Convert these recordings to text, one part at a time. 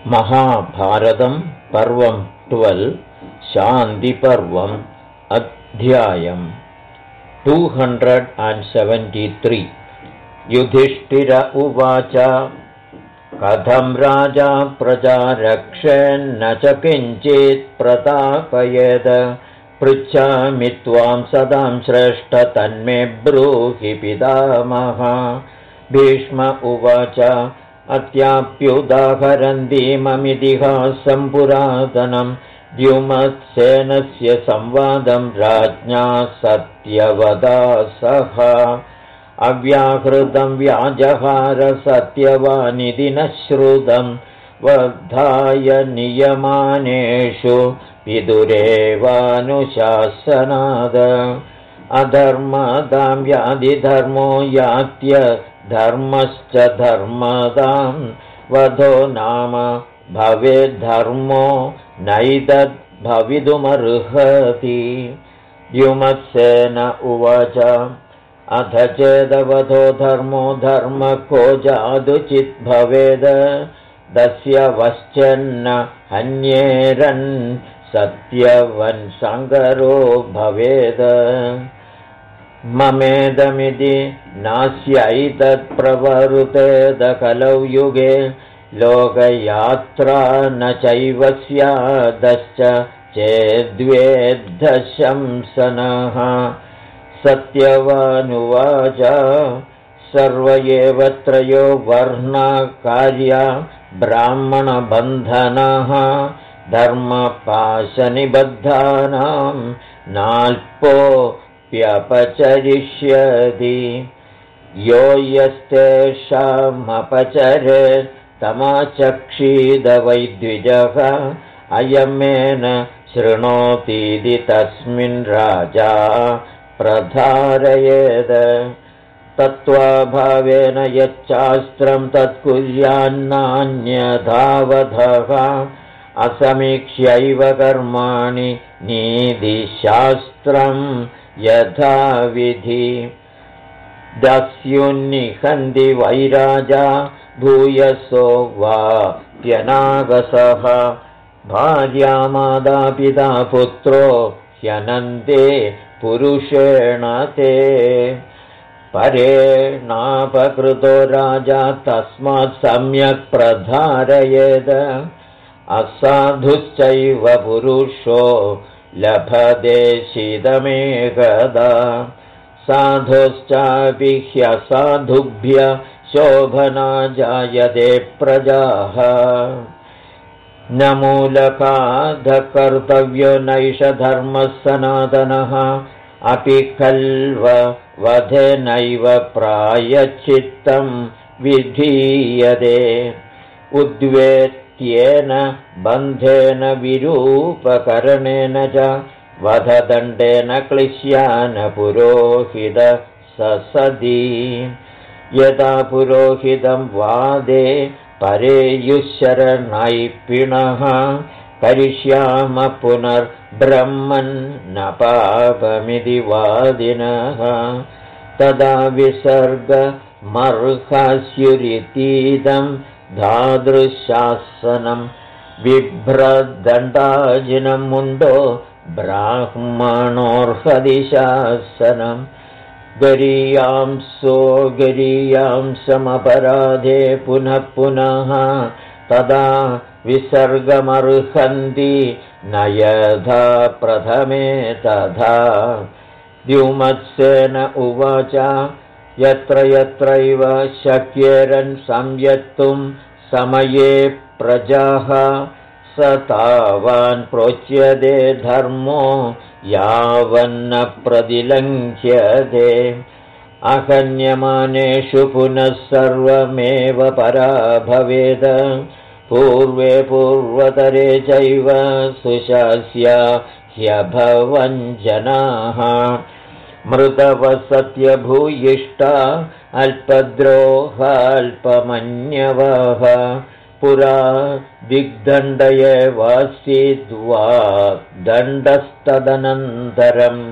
महाभारतं पर्वं 12 शान्तिपर्वम् अध्यायम् 273 युधिष्ठिर उवाच कथं राजा प्रजा रक्षेन्न च किञ्चित् प्रतापयेत् पृच्छामि त्वां सदां श्रेष्ठ तन्मे ब्रूहि पितामह भीष्म उवाच अत्याप्युदाहरन्तीममितिहासं पुरातनं द्युमत्सेनस्य संवादं राज्ञा सत्यवदा सह अव्याहृतं व्याजहार सत्यवानिति न श्रुतं वर्धाय नियमानेषु विदुरेवानुशासनाद अधर्मदां व्याधिधर्मो यात्य धर्मश्च धर्मदां वधो नाम भवेद्धर्मो नैतद्भवितुमर्हति द्युमत्सेन उवाच अथ चेदवधो धर्मो धर्म को जादुचित् भवेद दस्य वश्चन्न हन्येरन् सत्यवन् सङ्गरो भवेद ममेदमिति नास्यैतत्प्रवरुतेद कलौ युगे लोकयात्रा न चैव स्यादश्च चेद्वेद्धशंसनः सत्यवानुवाच सर्व एव त्रयो वर्णा कार्या ब्राह्मणबन्धनः धर्मपाशनिबद्धानां नाल्पोऽप्यपचरिष्यति यो यस्तेषामपचरे तमाचक्षीद वै द्विजः अयमेन शृणोतीति तस्मिन् राजा प्रधारयेद तत्त्वाभावेन यच्चास्त्रं तत्कुर्यान्नान्यथावधः असमीक्ष्यैव कर्माणि नीतिशास्त्रं यथाविधि दस्युन्निहन्ति वैराजा भूयसो वा त्यनागसः भार्या माता पिता पुत्रो ह्यनन्ते पुरुषेण ते परेणापकृतो राजा तस्मात् सम्यक् प्रधारयेद असाधुश्चैव पुरुषो लभते शीतमेकदा साधुश्चापि ह्यसाधुभ्य शोभना जायते प्रजाः न मूलकाधकर्तव्यो नैष धर्मः सनातनः अपि खल्ववधेनैव प्रायश्चित्तं विधीयते उद्वेत्येन बन्धेन विरूपकरणेन च वधदण्डेन क्लिश्यान पुरोहित ससदी यदा पुरोहितं वादे परेयुशरणैपिणः करिष्याम पुनर्ब्रह्मन् न पापमिति वादिनः तदा विसर्गमर्हस्युरितीदं धादृशासनं बिभ्रदण्डाजिनं मुण्डो ब्राह्मणोऽर्हति शासनं गरीयांसो गरीयांसमपराधे पुनः पुनः तदा विसर्गमर्हन्ति न यथा प्रथमे तथा द्युमत्सेन उवाच यत्र यत्रैव शक्येरन् संयत्तुं समये प्रजाः स तावान् प्रोच्यते धर्मो यावन्न प्रतिलङ्घ्यते अहन्यमानेषु पुनः सर्वमेव परा भवेद पूर्वे पूर्वतरे चैव सुशास्या ह्यभवञ्जनाः मृतवसत्यभूयिष्ठा अल्पद्रोहाल्पमन्यवः पुरा दिग्दण्डयेवासीद्वा दण्डस्तदनन्तरम्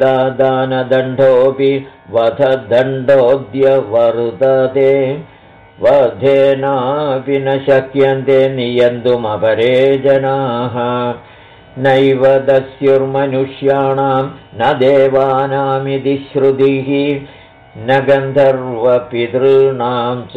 आसीदादानदण्डोऽपि वधदण्डोऽद्य वर्तते वधेनापि न शक्यन्ते नियन्तुमपरे जनाः नैव दस्युर्मनुष्याणां न देवानामिति श्रुतिः न गन्धर्वपितॄणां च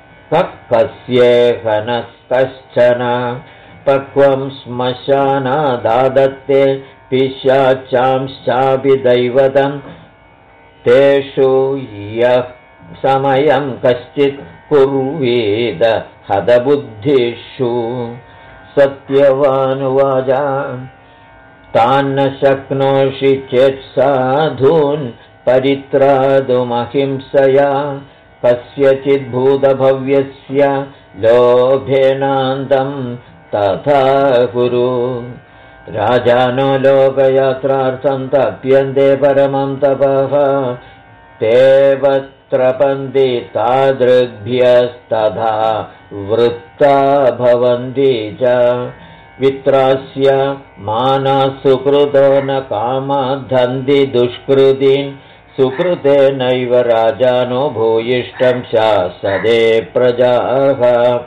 कस्येहनस्तश्चन पक्वं श्मशानादादत्ते पिशाचांश्चापि दैवतं तेषु यः समयं कश्चित् कुर्वीद हतबुद्धिषु सत्यवानुवाच तान्न शक्नोषि चेत् साधून् परित्रातुमहिंसया कस्यचिद्भूतभव्यस्य लोभेनान्तं तथा कुरु राजानो लोकयात्रार्थं तप्यन्ते परमं तपः तेवत्रपन्ति तादृग्भ्यस्तथा वृत्ता भवन्ति च वित्रास्य मानसुकृतो न कामधन्ति दुष्कृतीन् सुकृतेनैव राजानो भूयिष्ठं शासदे प्रजाः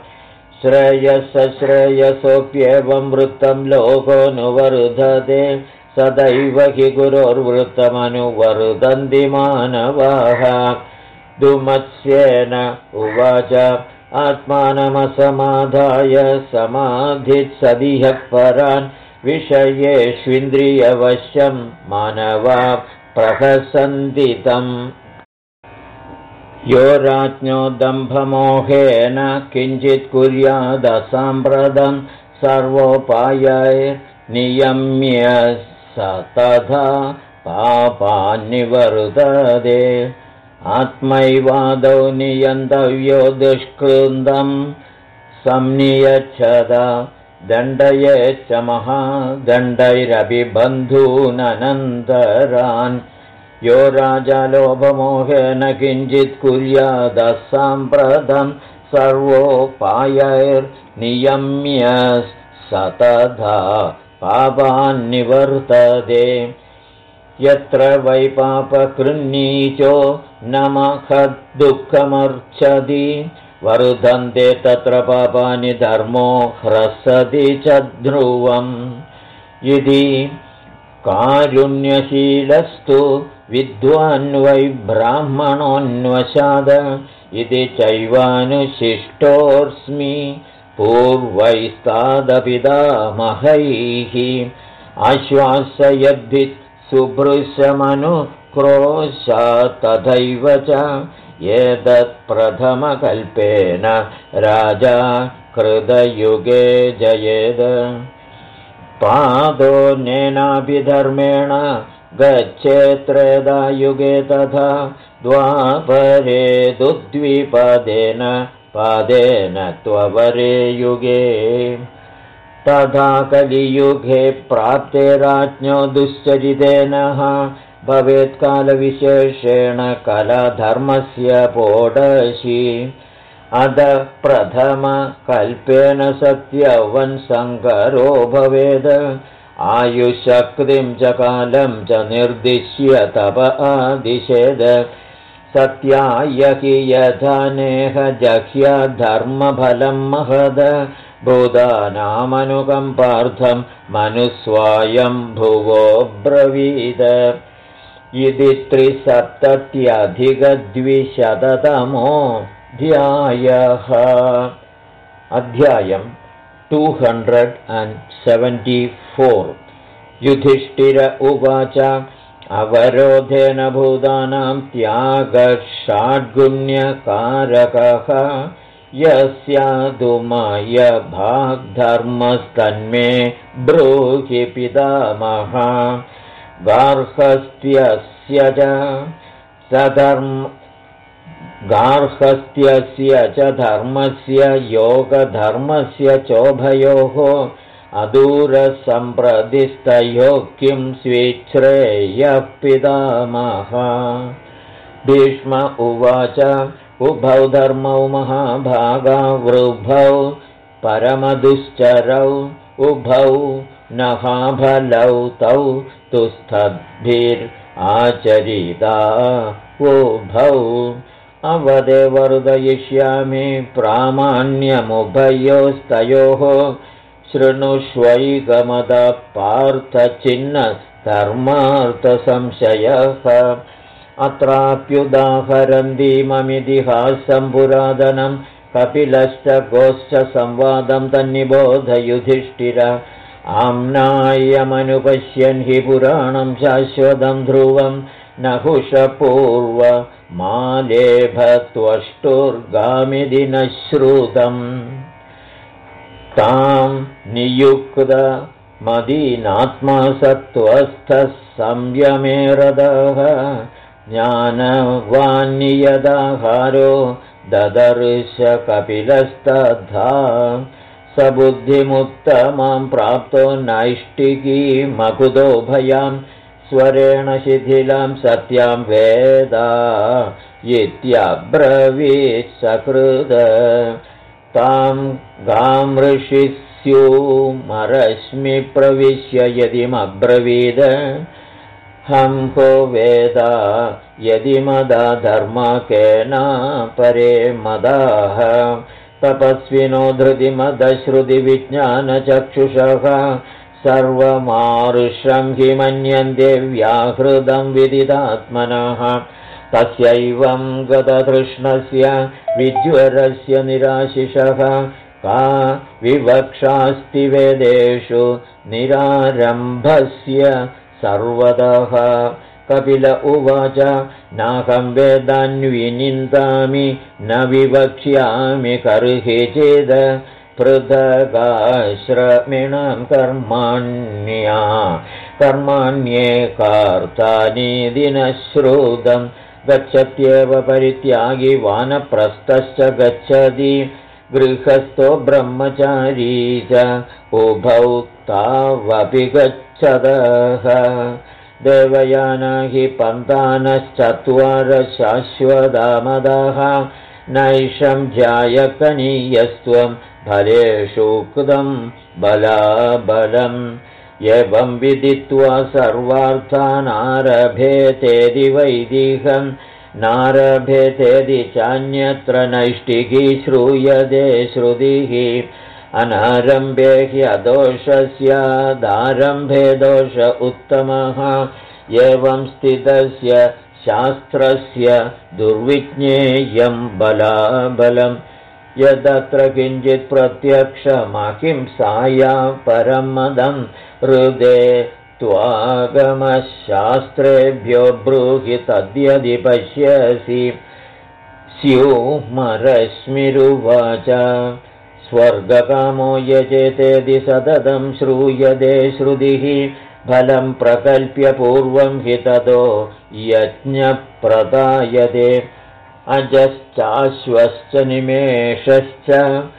श्रेयसश्रेयसोऽप्येवं वृत्तं लोकोऽनुवर्धते सदैव हि गुरोर्वृत्तमनुवर्धन्ति मानवाः दुमत्स्येन उवाच आत्मानमसमाधाय समाधित्सदिह परान् विषयेष्विन्द्रियवश्यं मानवा प्रहसन्ति तम् यो राज्ञो दम्भमोहेन किञ्चित् कुर्यादसाम्प्रतं सर्वोपायैर्नियम्य स तथा पापान्निवर्तते आत्मैवादौ नियन्तव्यो दुष्कृतं संनियच्छद दण्डयेच्च महादण्डैरपि बन्धूननन्तरान् यो राजा लोभमोहेन किञ्चित् कुर्यादसाम्प्रतं सर्वोपायैर्नियम्य स तथा पापान्निवर्तते यत्र वै पापकृन्नीचो न महद्दुःखमर्च्छति वर्धन्ते तत्र पापानि धर्मो ह्रसति च ध्रुवम् इति कारुण्यशीलस्तु विद्वान् वै ब्राह्मणोऽन्वशाद इति चैवानुशिष्टोऽस्मि पूर्वैस्तादपितामहैः आश्वासयद्धि सुभृशमनुक्रोशात् तथैव च एतत्प्रथमकल्पेन राजा कृतयुगे जयेद पादो नेनाभिधर्मेण गच्छेत्रेदा युगे तथा द्वापरे दुद्विपदेन पादेन त्वपरे युगे तथा कलियुगे प्राप्ते राज्ञो दुश्चरितेन भवेत्कालविशेषेण कलाधर्मस्य पोडशी अद प्रथमकल्पेन सत्यवन्सङ्करो भवेद आयुशक्तिं च कालं च निर्दिश्य तप आदिशेद सत्याय हि यथा नेह जह्या धर्मफलं महद भूतानामनुकम्पार्थं मनुस्वायं भुवो ब्रवीद इति 370-द्विशततमोऽध्यायः अध्यायम् 274 युधिष्ठिर उवाच अवरोधेन भूतानां त्यागषाड्गुण्यकारकः यस्यादुमय भागधर्मस्तन्मे ब्रूहि पितामह गार्हस्थ्यस्य च धर्मस्य योगधर्मस्य चोभयोः अदूरसम्प्रतिस्तयोः किं स्वेच्छ्रेयः पितामह भीष्म उवाच उभौ धर्मौ महाभागावृभौ परमदुश्चरौ उभौ नहाफलौ तौ तुस्थद्भिराचरिता उभौ अवदे वर्धयिष्यामि प्रामाण्यमुभयोस्तयोः शृणुष्वैकमदः पार्थचिह्नधर्मार्थसंशयः अत्राप्युदाहरन्तीममितिहासं पुरातनं कपिलश्च गोश्च संवादं तन्निबोध युधिष्ठिर आम्नायमनुपश्यन् हि पुराणं शाश्वतं ध्रुवं नहुषपूर्वमालेभत्वष्टुर्गामिति न श्रुतम् तां नियुक्तमदीनात्मा सत्त्वस्थः संयमेरदः ज्ञानवान्नियदाहारो ददर्श कपिलस्तथा सबुद्धिमुत्तमां प्राप्तो नैष्टिकीमकुतो भयां स्वरेण शिथिलां सत्यां वेदा इत्यब्रवीत् सकृद तां गां ऋषिस्यूमरश्मि प्रविश्य यदिमब्रवीद हंहो वेदा यदि मदा धर्मा केना परे मदाः तपस्विनो धृतिमदश्रुतिविज्ञानचक्षुषः सर्वमारुषं हि मन्यन्ते व्याहृतं विदितात्मनः तस्यैवं गततृष्णस्य विज्वरस्य निराशिषः का विवक्षास्ति वेदेषु निरारम्भस्य सर्वतः कपिल उवाच नाहं वेदान्विनिन्दामि न विवक्ष्यामि कर्हि चेद पृथगाश्रमिणां कर्माण्येकार्तानीति न श्रुतं गच्छत्येव परित्यागी वानप्रस्थश्च गच्छति गृहस्थो ब्रह्मचारी च उभौ तावपि गच्छतः देवयाना हि पन्तानश्चत्वार शाश्वतामदः नैषं ध्यायकनीयस्त्वं फलेषूक्तं बलाबलम् एवं विदित्वा सर्वार्थानारभेतेदि वैदिकं नारभेतेदि चान्यत्र नैष्टिकी श्रूयते श्रुतिः अनारम्भे ह्यदोषस्यादारम्भे दोष उत्तमः एवं स्थितस्य शास्त्रस्य दुर्विज्ञेयं बलाबलम् यदत्र किञ्चित् प्रत्यक्षमहिंसाया परं मदं हृदे त्वागमशास्त्रेभ्यो ब्रूहि तद्यदि पश्यसि स्यूमरश्मिरुवाच स्वर्गकामो यजेतेदि सततं श्रूयते श्रुतिः फलं प्रकल्प्य पूर्वं हि ततो यज्ञप्रदायते अजश्चाश्वश्च निमेषश्च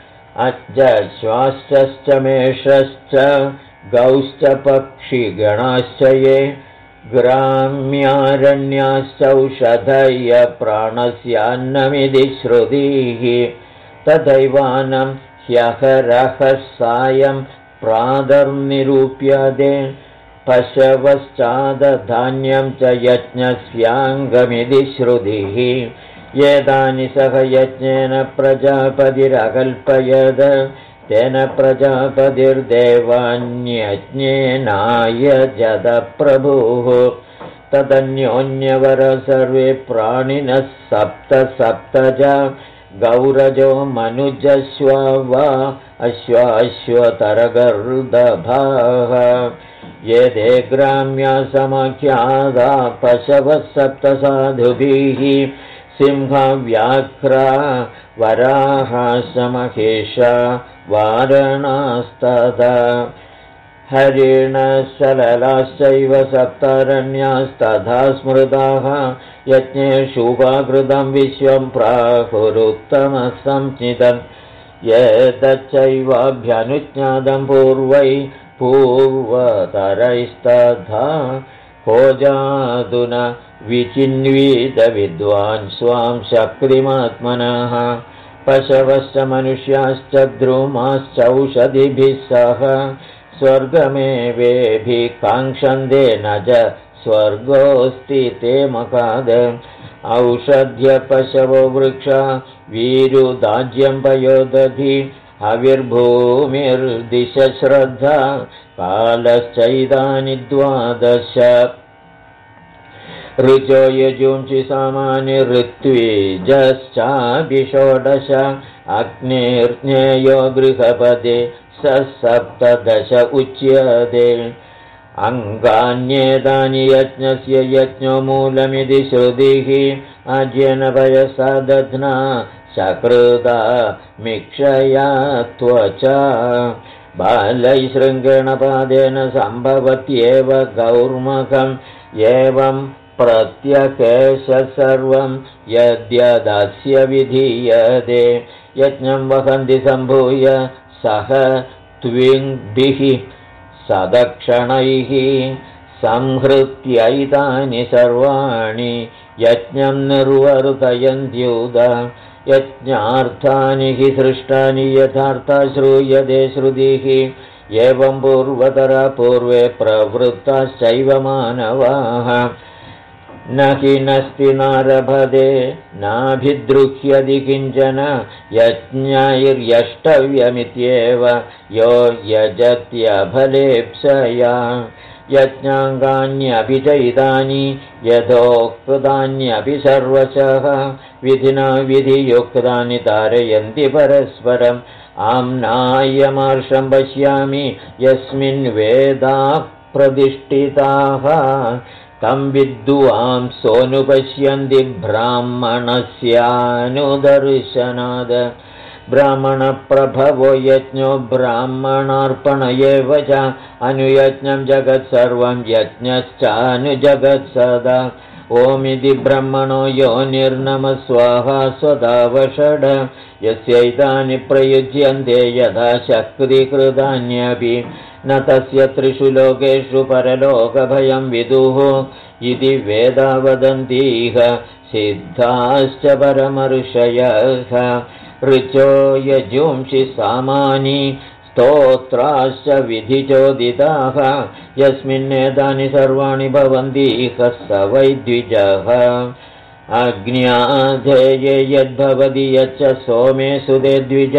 अजश्वाश्च मेषश्च गौश्च पक्षिगणाश्च ये ग्राम्यारण्याश्चौषधय प्राणस्यान्नमिति श्रुतिः तथैवानं ह्यहरः सायं प्रातर्निरूप्यते पशवश्चादधान्यं च यज्ञस्याङ्गमिति श्रुतिः एतानि सह यज्ञेन प्रजापतिरकल्पयद तेन प्रजापतिर्देवान्यज्ञेनायजत प्रभुः तदन्योन्यवर सर्वे प्राणिनः सप्त च गौरजो मनुजश्वा वा अश्वाश्वतरगर्दभाः ये ग्राम्या समाख्यादा पशवः सप्त साधुभिः सिंहव्याघ्रा वराहासमहेशा वारणास्तदा हरिणसललाश्चैव सप्तारण्यास्तथा स्मृताः यज्ञेषुपाकृतं विश्वं प्राहुरुत्तमसंज्ञितम् एतच्चैवाभ्यनुज्ञातं पूर्वतरैस्तथा भोजादुन विचिन्वीत विद्वान् स्वां शक्तिमात्मनः पशवश्च मनुष्याश्च द्रुमाश्चौषधिभिः सह स्वर्गमेवेभिः काङ्क्षन्ते न च स्वर्गोऽस्ति ते मकाद औषध्यपशवो वृक्षा वीरुदाज्यं पयोदधि हविर्भूमिर्दिशश्रद्धा कालश्चैदानि 12 ऋचो यजुंषि सामानि ऋत्विजश्चापि 16 अग्निर्ज्ञेयो गृहपदे सप्तदश उच्यते अङ्गान्येतानि यज्ञस्य यज्ञो मूलमिति श्रुतिः अज्येन पयसा दध्ना सकृता मिक्षया त्वचा बालैशृङ्गेण पादेन सम्भवत्येव गौर्मकम् एवं प्रत्यकेश सर्वं यद्यदस्य विधीयते यज्ञं वहन्ति सम्भूय सह त्विङ्भिः सदक्षणैः संहृत्यैतानि सर्वाणि यज्ञं निर्वर्तयन्त्युद यज्ञार्थानि हि सृष्टानि यथार्था श्रूयते श्रुतिः एवं पूर्वतरा पूर्वे प्रवृत्ताश्चैव मानवाः न हि नस्ति नारभते नाभिद्रुह्यति किञ्चन यज्ञैर्यष्टव्यमित्येव यो यजत्यफलेप्सया यज्ञाङ्गान्यपि चैतानि यथोक्तान्यपि सर्वशः विधिना विधियुक्तानि तारयन्ति परस्परम् आम्नायमार्षं पश्यामि यस्मिन् वेदाः प्रतिष्ठिताः तं विद्वांसोऽनुपश्यन्ति ब्राह्मणस्यानुदर्शनाद ब्राह्मणप्रभवो यज्ञो ब्राह्मणार्पण एव च अनुयज्ञं जगत्सर्वं यज्ञश्चानुजगत्सदा ओमिति ब्रह्मणो योनिर्नमः स्वाहा स्वधावषड यस्यैतानि प्रयुज्यन्ते यथा शक्तिकृतान्यपि न तस्य त्रिषु लोकेषु परलोकभयं विदुः इति वेदा वदन्तीह सिद्धाश्च परमर्षयः ऋचो यजुंषि सामानि स्तोत्राश्च विधिचोदिताः यस्मिन्नेतानि सर्वाणि भवन्तीह स वै द्विजः अग्न्याधेये यद्भवति यच्च सोमे सुदे द्विज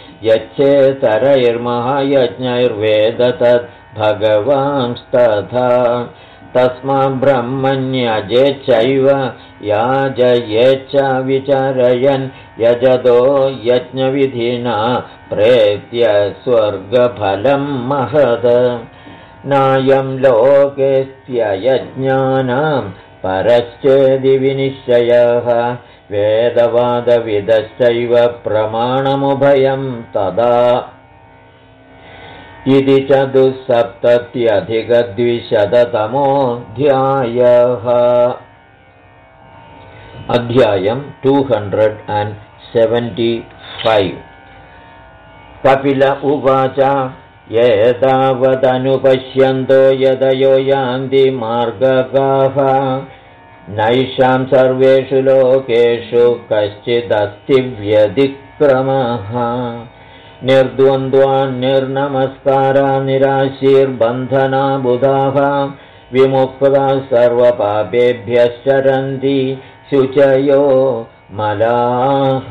यच्चेतरैर्महायज्ञैर्वेद तद् भगवांस्तथा तस्मात् ब्रह्मण्यजेच्चैव याजयेच्च विचारयन् यजतो यज्ञविधिना प्रेत्य स्वर्गफलं महद नायं लोकेऽस्त्ययज्ञानां परश्चेदि विनिश्चयः वेदवादविदश्चैव प्रमाणमुभयं तदा इति 470-200तमोऽध्यायः अध्यायं 275 कपिल उवाच एतावदनुपश्यन्तो यदयो यान्ति मार्गगाः नैषां सर्वेषु लोकेषु कश्चिदस्ति व्यतिक्रमः निर्द्वन्द्वान्निर्नमस्कारा निराशीर्बन्धना बुधाः विमुक्ताः सर्वपापेभ्यश्चरन्ति शुचयो मलाः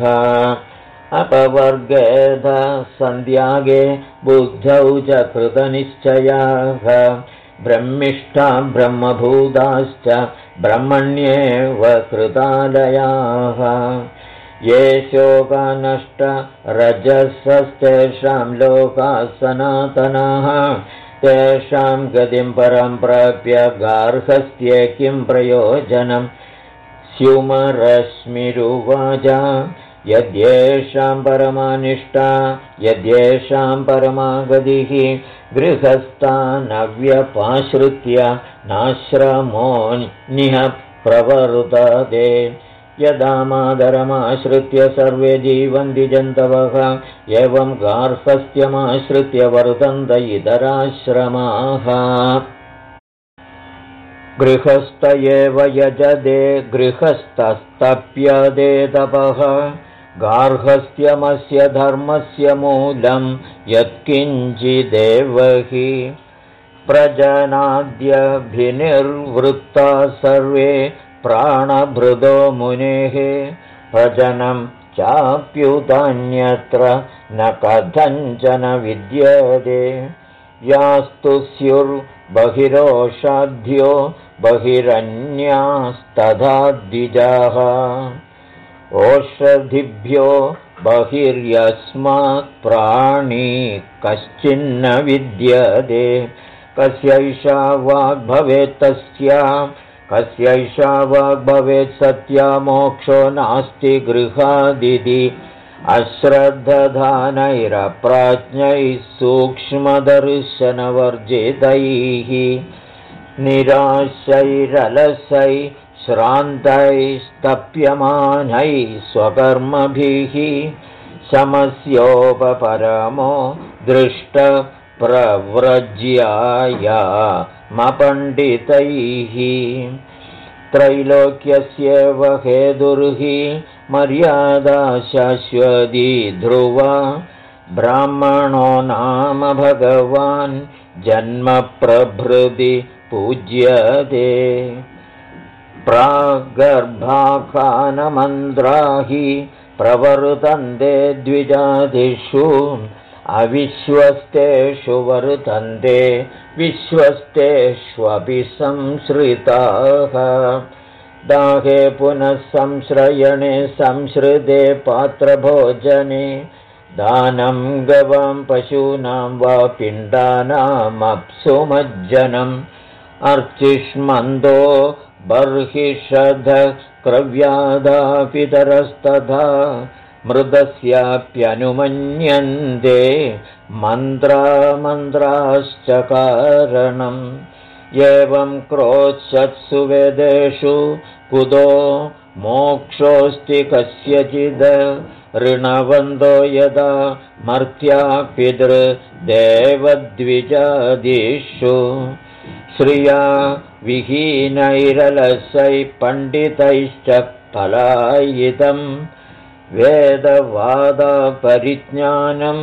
अपवर्गेध सन्त्यागे बुद्धौ च कृतनिश्चयाः ब्रह्मिष्ठा ब्रह्मभूताश्च ब्रह्मण्येव कृतालयाः ये शोकानष्ट रजसस्तेषां लोकाः सनातनाः तेषां गतिं परं प्राप्य गार्हस्थ्ये किं प्रयोजनं स्युमरश्मिरुवाच यद्येषां परमानिष्टा यद्येषां परमागतिः गृहस्थानव्यपाश्रित्य नाश्रमोऽन्यः प्रवर्तते यदा मादरमाश्रित्य सर्वे जीवन्ति जन्तवः एवं गार्हस्थ्यमाश्रित्य वर्तन्त इतराश्रमाः गृहस्थ एव यजते गृहस्थस्तप्यते तपः गार्हस्थ्यमस्य धर्मस्य मूलं यत्किञ्चिदेव हि प्रजनाद्यभिनिर्वृत्ता सर्वे प्राणभृदो मुनेः प्रजनं चाप्युतान्यत्र न कथञ्चन विद्यते यास्तु स्युर्बहिरोषाद्यो बहिरन्यास्तथा द्विजाः ओषधिभ्यो बहिर्यस्मात् प्राणी कश्चिन्न विद्यते कस्यैषा वाग्भवेत् तस्या कस्यैषा वाग्भवेत् सत्या मोक्षो नास्ति गृहादिति अश्रद्धधानैरप्राज्ञैः सूक्ष्मदर्शनवर्जितैः निराशैरलसैः श्रान्तैस्तप्यमानैः स्वकर्मभिः शमस्योपपरमो दृष्टप्रव्रज्यायामपण्डितैः त्रैलोक्यस्यैव हेतुर्हि मर्यादा शाश्वती ध्रुवा ब्राह्मणो नाम भगवान् जन्म प्रभृति पूज्यते प्रागर्भाखानमन्त्रा हि प्रवर्तन्ते द्विजातिषु अविश्वस्तेषु वर्तन्ते विश्वस्तेष्वपि संश्रिताः दाहे पुनः संश्रयणे संश्रिते पात्रभोजने दानं गवां पशूनां वा पिण्डानामप्सुमज्जनम् अर्चिष्मन्दो बर्हिषध क्रव्यादापितरस्तथा मृदस्याप्यनुमन्यन्ते मन्त्राश्च कारणम् एवं क्रोच्छत्सु वेदेषु कुतो मोक्षोऽस्ति कस्यचिद् ऋणवन्दो यदा मर्त्या पितृदेवद्विजादिषु श्रिया विहीनैरलसैः पण्डितैश्च पलायितं वेदवादपरिज्ञानं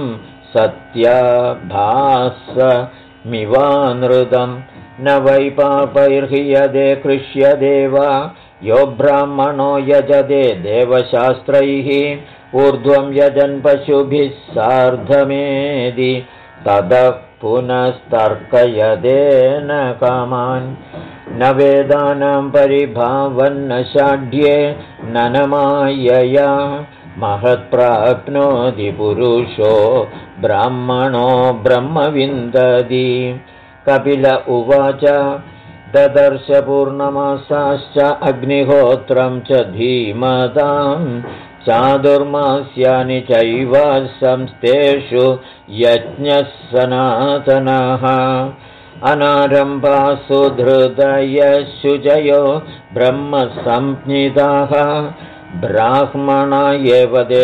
सत्याभासमिवानृतं न वै पापैर्ह्रियते कृष्यते वा यो ब्राह्मणो यजते देवशास्त्रैः ऊर्ध्वं यजन् पशुभिः सार्धमेदि ततः पुनस्तर्कयदेन कामान् न वेदानां परिभावन्न षाढ्ये न मायया महत्प्राप्नोति पुरुषो ब्राह्मणो ब्रह्मविन्दति कपिल उवाच ददर्श पूर्णमासाश्च अग्निहोत्रं च धीमताम् चादुर्मास्यानि चैवासंस्तेषु यज्ञः सनातनः अनारम्भासु धृतयशुचयो ब्रह्मसंज्ञिताः ब्राह्मणा एव ते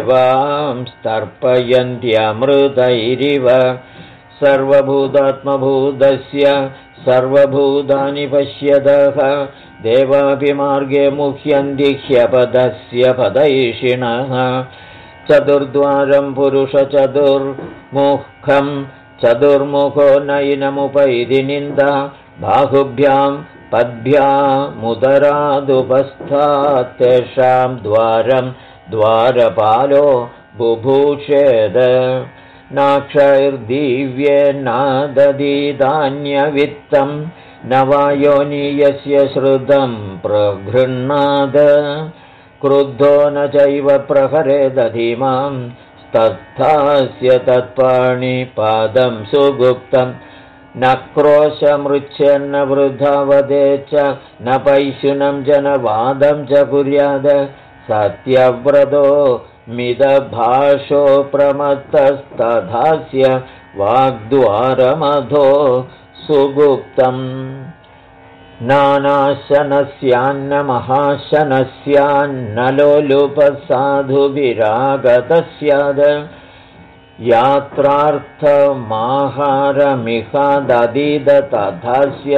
देवांस्तर्पयन्त्यमृतैरिव सर्वभूतात्मभूतस्य सर्वभूतानि पश्यतः देवापि मार्गे मुह्यन्ति ह्यपदस्य पदैषिणः चतुर्द्वारं पुरुषचतुर्मुखं चतुर्मुखो नैनमुपैति निन्दा बाहुभ्यां पद्भ्यामुदरादुपस्थात् तेषां द्वारं द्वारपालो बुभूषेद नाक्षैर्दिव्येन्नाददीदान्यवित्तं न वा योनियस्य श्रुतं प्रगृह्णाद क्रुद्धो न चैव प्रहरेदधिमां तस्थास्य तत्पाणिपादं सुगुप्तं न क्रोशमृच्छन्न वृथा वदे च न पैशुनं जनवादं च कुर्याद सत्यव्रतो मिदभाषो प्रमत्तस्तथास्य वाग्द्वारमधो सुगुप्तम् नानाशनस्यान्न महाशनस्यान्न लोलुपसाधुभिरागतस्याद यात्रार्थमाहारमिहाददीद तथास्य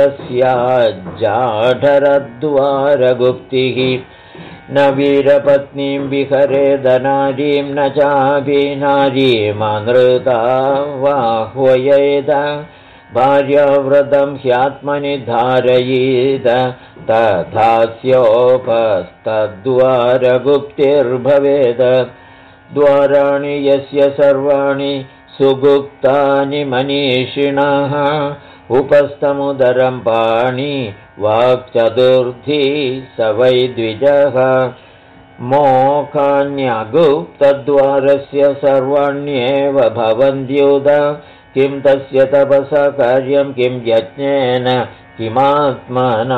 स्याज्जाढरद्वारगुप्तिः न वीरपत्नीं विहरेद नारीं न चापि नारीमनृता वाह्वयेद भार्याव्रतं ह्यात्मनि धारयेद तथास्योपस्तद्वारगुप्तिर्भवेद द्वाराणि यस्य सर्वाणि सुगुप्तानि मनीषिणः उपस्थमुदरं पाणि वाक्चतुर्थी स वै द्विजः मोखान्यगुप्तद्वारस्य सर्वाण्येव भवन्त्युद किं तस्य तपसा कार्यं किं यज्ञेन किमात्मना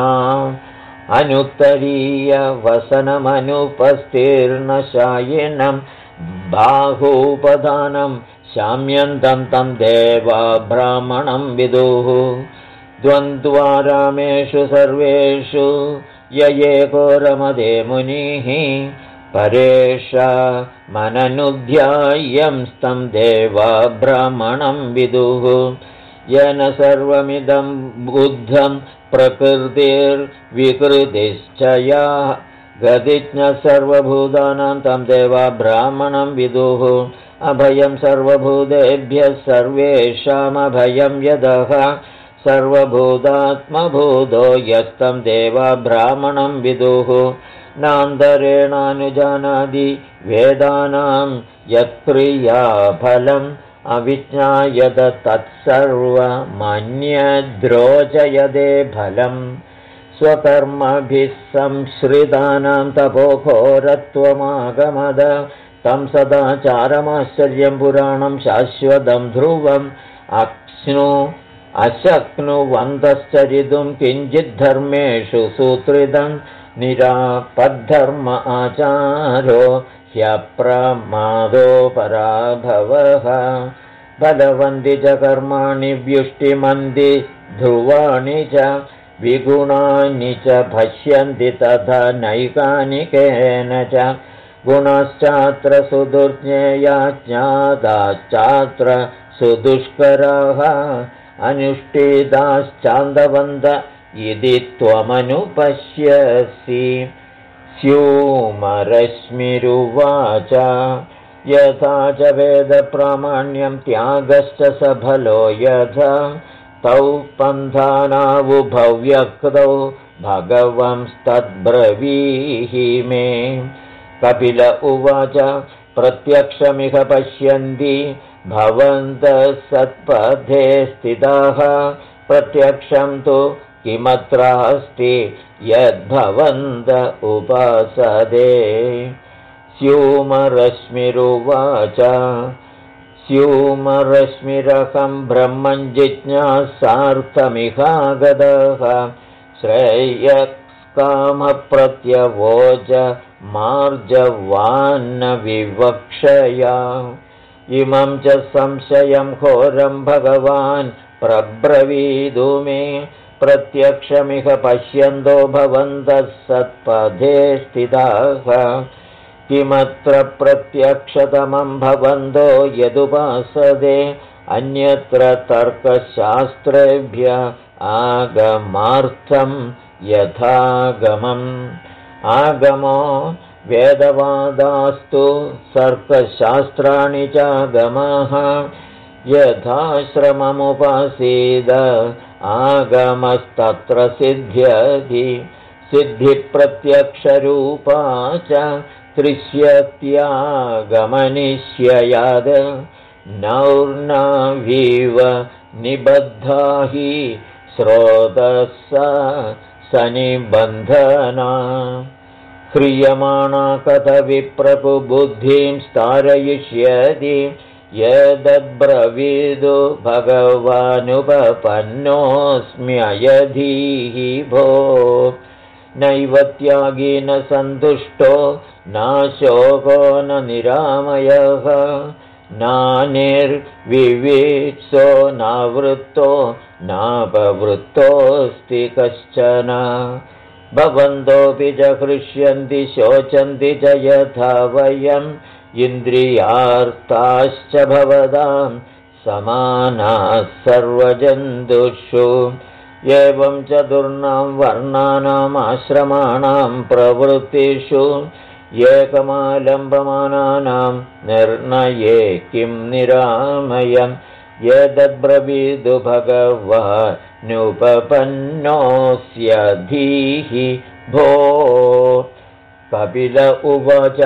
अनुत्तरीयवसनमनुपस्तीर्णशायिनं बाहूपधानं शाम्यन्तं तं देवा ब्राह्मणं विदुः द्वन्द्वारामेषु सर्वेषु य एको रमते मुनिः परेशमननुध्यायं देवा ब्राह्मणं विदुः येन सर्वमिदं बुद्धं प्रकृतिर्विकृतिश्च या गतिज्ञः सर्वभूतानां तं देवा ब्राह्मणं विदुः अभयं सर्वभूतेभ्यः सर्वेषामभयं यदः सर्वभूतात्मभूतो यस्तं देवा ब्राह्मणं विदुः नान्तरेणानुजानादि वेदानां यत्क्रियाफलम् अविज्ञायत तत्सर्वमन्यद्रोचयदे फलम् स्वकर्मभिः संश्रितानां तपोघोरत्वमागमद तं सदाचारमाश्चर्यं पुराणं शाश्वतं ध्रुवम् अशक्नुवन्तश्चरितुं किञ्चिद्धर्मेषु सूत्रितं निरापद्धर्म आचारो ह्यप्रमादो पराभवः बलवन्ति च कर्माणि व्युष्टिमन्ति ध्रुवाणि च विगुणानि च भष्यन्ति तथा नैकानिकेन च गुणाश्चात्र सुदुर्ज्ञेया ज्ञाताश्चात्र सुदुष्कराः अनुष्ठिताश्चान्दवन्त इति त्वमनुपश्यसि स्यूमरश्मिरुवाच यथा च वेदप्रामाण्यं त्यागश्च सफलो यथा तौ पन्थानावुभौ व्यक्तौ भगवंस्तद्ब्रवीहि मे कपिल उवाच प्रत्यक्षमिह पश्यन्ति भवन्तः सत्पथे स्थिताः प्रत्यक्षं तु किमत्रास्ति यद्भवन्त उपासते स्यूमरश्मिरुवाच स्यूमरश्मिरहं ब्रह्मं जिज्ञासार्थमिहागतः श्रेयस्कामप्रत्यवोच मार्जवान्न विवक्षया इमं च संशयं घोरं भगवान् प्रब्रवीदु मे प्रत्यक्षमिह पश्यन्तो भवन्तः सत्पथे स्थिताः किमत्र प्रत्यक्षतमं भवन्तो यदुपासते अन्यत्र तर्कशास्त्रेभ्य आगमार्थं यथागमम् आगमो वेदवादास्तु तर्कशास्त्राणि चागमाः यथाश्रममुपासीद आगमस्तत्र सिद्ध्यति सिद्धिप्रत्यक्षरूपा च त्रिष्यत्यागमनिष्ययाद नौर्नावीव निबद्धा हि स्रोतः निबन्धना ह्रियमाणा कथविप्रभुबुद्धिं स्थारयिष्यति यदब्रवीदु भगवानुपपन्नोऽस्म्ययधीः भो नैव त्यागी न सन्तुष्टो नाशोको न निरामयः नानिर्विवीत्सो नावृत्तो नापवृत्तोऽस्ति कश्चन भवन्तोऽपि च हृष्यन्ति शोचन्ति च यथा वयम् इन्द्रियार्ताश्च भवतां समानाः सर्वजन्तुषु एवं चतुर्णां वर्णानाम् आश्रमाणां प्रवृत्तिषु एकमालम्बमानानां निर्णये किं निरामयम् एतद्ब्रवीदु भगवानुपपन्नोऽस्य धीः भो। कपिल उवाच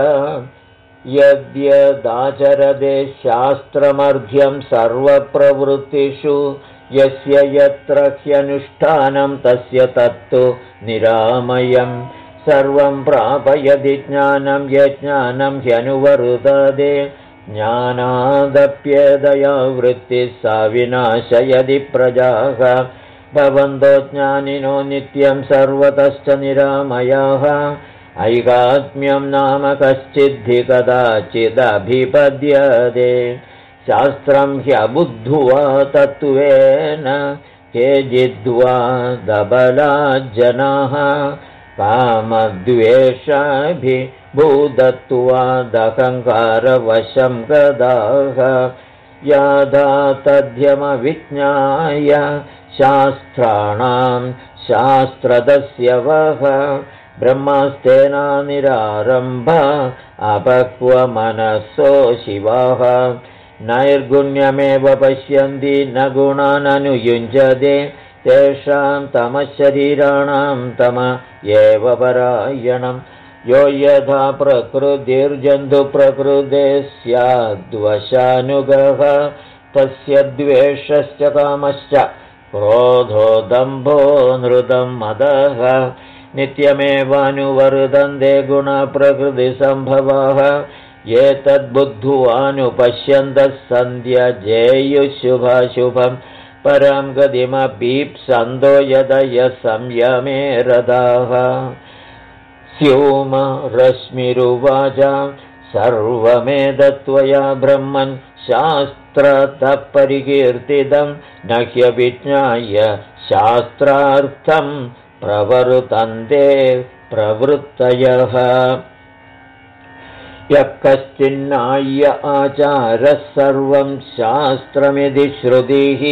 यद्यदाचरदे शास्त्रमर्घ्यं सर्वप्रवृत्तिषु यस्य यत्र ह्यनुष्ठानं तस्य तत्तु निरामयम् सर्वं प्रापयति ज्ञानं यज्ञानं ह्यनुवर्तते ज्ञानादप्येदया वृत्तिः सा विनाशयति प्रजाः भवन्तो ज्ञानिनो नित्यं सर्वतश्च निरामयाः ऐकात्म्यं नाम कश्चिद्धि कदाचिदभिपद्यते शास्त्रं ह्यबुद्ध्वा तत्त्वेन केचिद्वा दबलाज्जनाः कामद्वेषाभिभूतत्वादहङ्कारवशं गदाः यादा तद्यमविज्ञाय शास्त्राणां शास्त्रदस्यवः ब्रह्मस्तेना निरारम्भ अपक्वमनसो शिवाः नैर्गुण्यमेव पश्यन्ति न गुणाननुयुञ्जते तेषां तमशरीराणां तम एव परायणं यो यथा प्रकृतिर्जन्तुप्रकृतेः स्याद्वशानुगः तस्य द्वेषश्च कामश्च क्रोधो दम्भो नृतं मदः नित्यमेवानुवर्तन्ते गुणप्रकृतिसम्भवाः ये तद्बुद्ध्वानुपश्यन्तः सन्ध्यजेयुः परां गतिमपीप्सन्तो यदयः संयमे रताः स्यूम रश्मिरुवाच सर्वमेतत्त्वया ब्रह्मन् शास्त्रतः परिकीर्तितं न ह्यविज्ञाय शास्त्रार्थं प्रवर्तन्ते प्रवृत्तयः यः कश्चिन्नाय्य आचारः सर्वं शास्त्रमिति श्रुतिः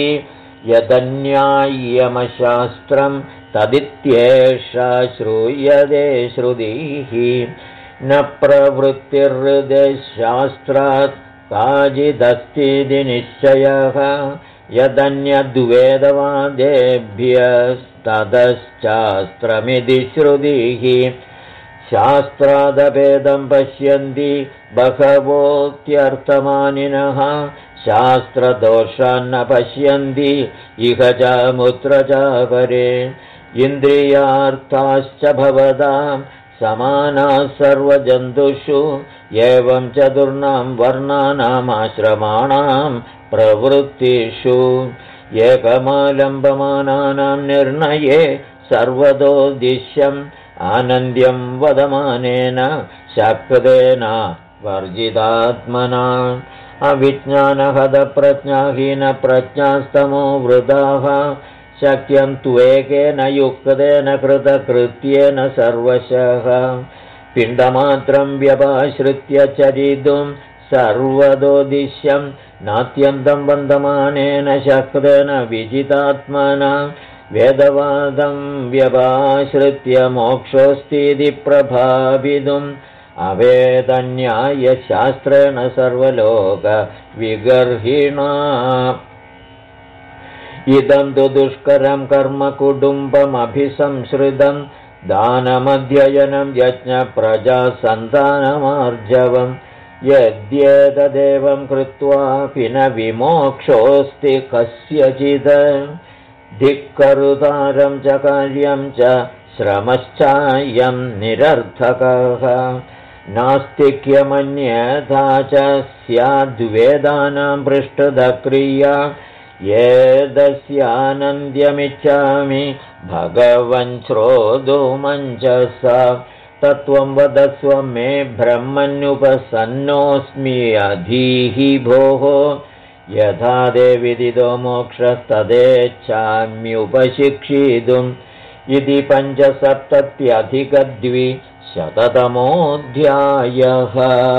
यदन्याय्यमशास्त्रं तदित्येषा श्रूयते श्रुतिः न प्रवृत्तिर्हृदे शास्त्रात् काचिदस्तीति निश्चयः यदन्यद्वेदवादेभ्यस्ततश्शास्त्रमिति श्रुतिः शास्त्रादभेदं पश्यन्ति बहवोऽत्यर्थमानिनः शास्त्रदोषान्न पश्यन्ति इह च मुत्र च परे इन्द्रियार्थाश्च भवतां समानाः सर्वजन्तुषु एवं चतुर्णां वर्णानामाश्रमाणां प्रवृत्तिषु एकमालम्बमानानां निर्णये सर्वतोदिश्यम् आनन्द्यं वदमानेन शक्तेन वर्जितात्मना अविज्ञानहतप्रज्ञाहीनप्रज्ञास्तमो वृताः शक्यं त्वेकेन युक्तेन कृतकृत्येन सर्वशः पिण्डमात्रं व्यपाश्रित्य चरितुं सर्वतोदिश्यं नात्यन्तं वन्दमानेन शक्तेन विजितात्मना वेदवादं व्यपाश्रित्य मोक्षोऽस्तीति प्रभावितुम् अवेदन्यायशास्त्रेण सर्वलोकविगर्हिणा इदं तु दुष्करं कर्म कुटुम्बमभिसंश्रितं दानमध्ययनं यज्ञप्रजासन्तानमार्जवम् यद्येतदेवं कृत्वापि न विमोक्षोऽस्ति कस्यचित् धिक्करुतारं च कार्यं च श्रमश्चायं निरर्थकः नास्तिक्यमन्यथा च स्याद्वेदानां पृष्ठतक्रिया येदस्यानन्द्यमिच्छामि भगवन् श्रोतुमञ्जसा तत्त्वं वदस्व मे ब्रह्मन्युपसन्नोऽस्मि अधीहि भोः यथा ते विदितो मोक्षस्तदेच्छाम्युपशिक्षितुम् इति 5सप्तत्यधिकद्विशततमोऽध्यायः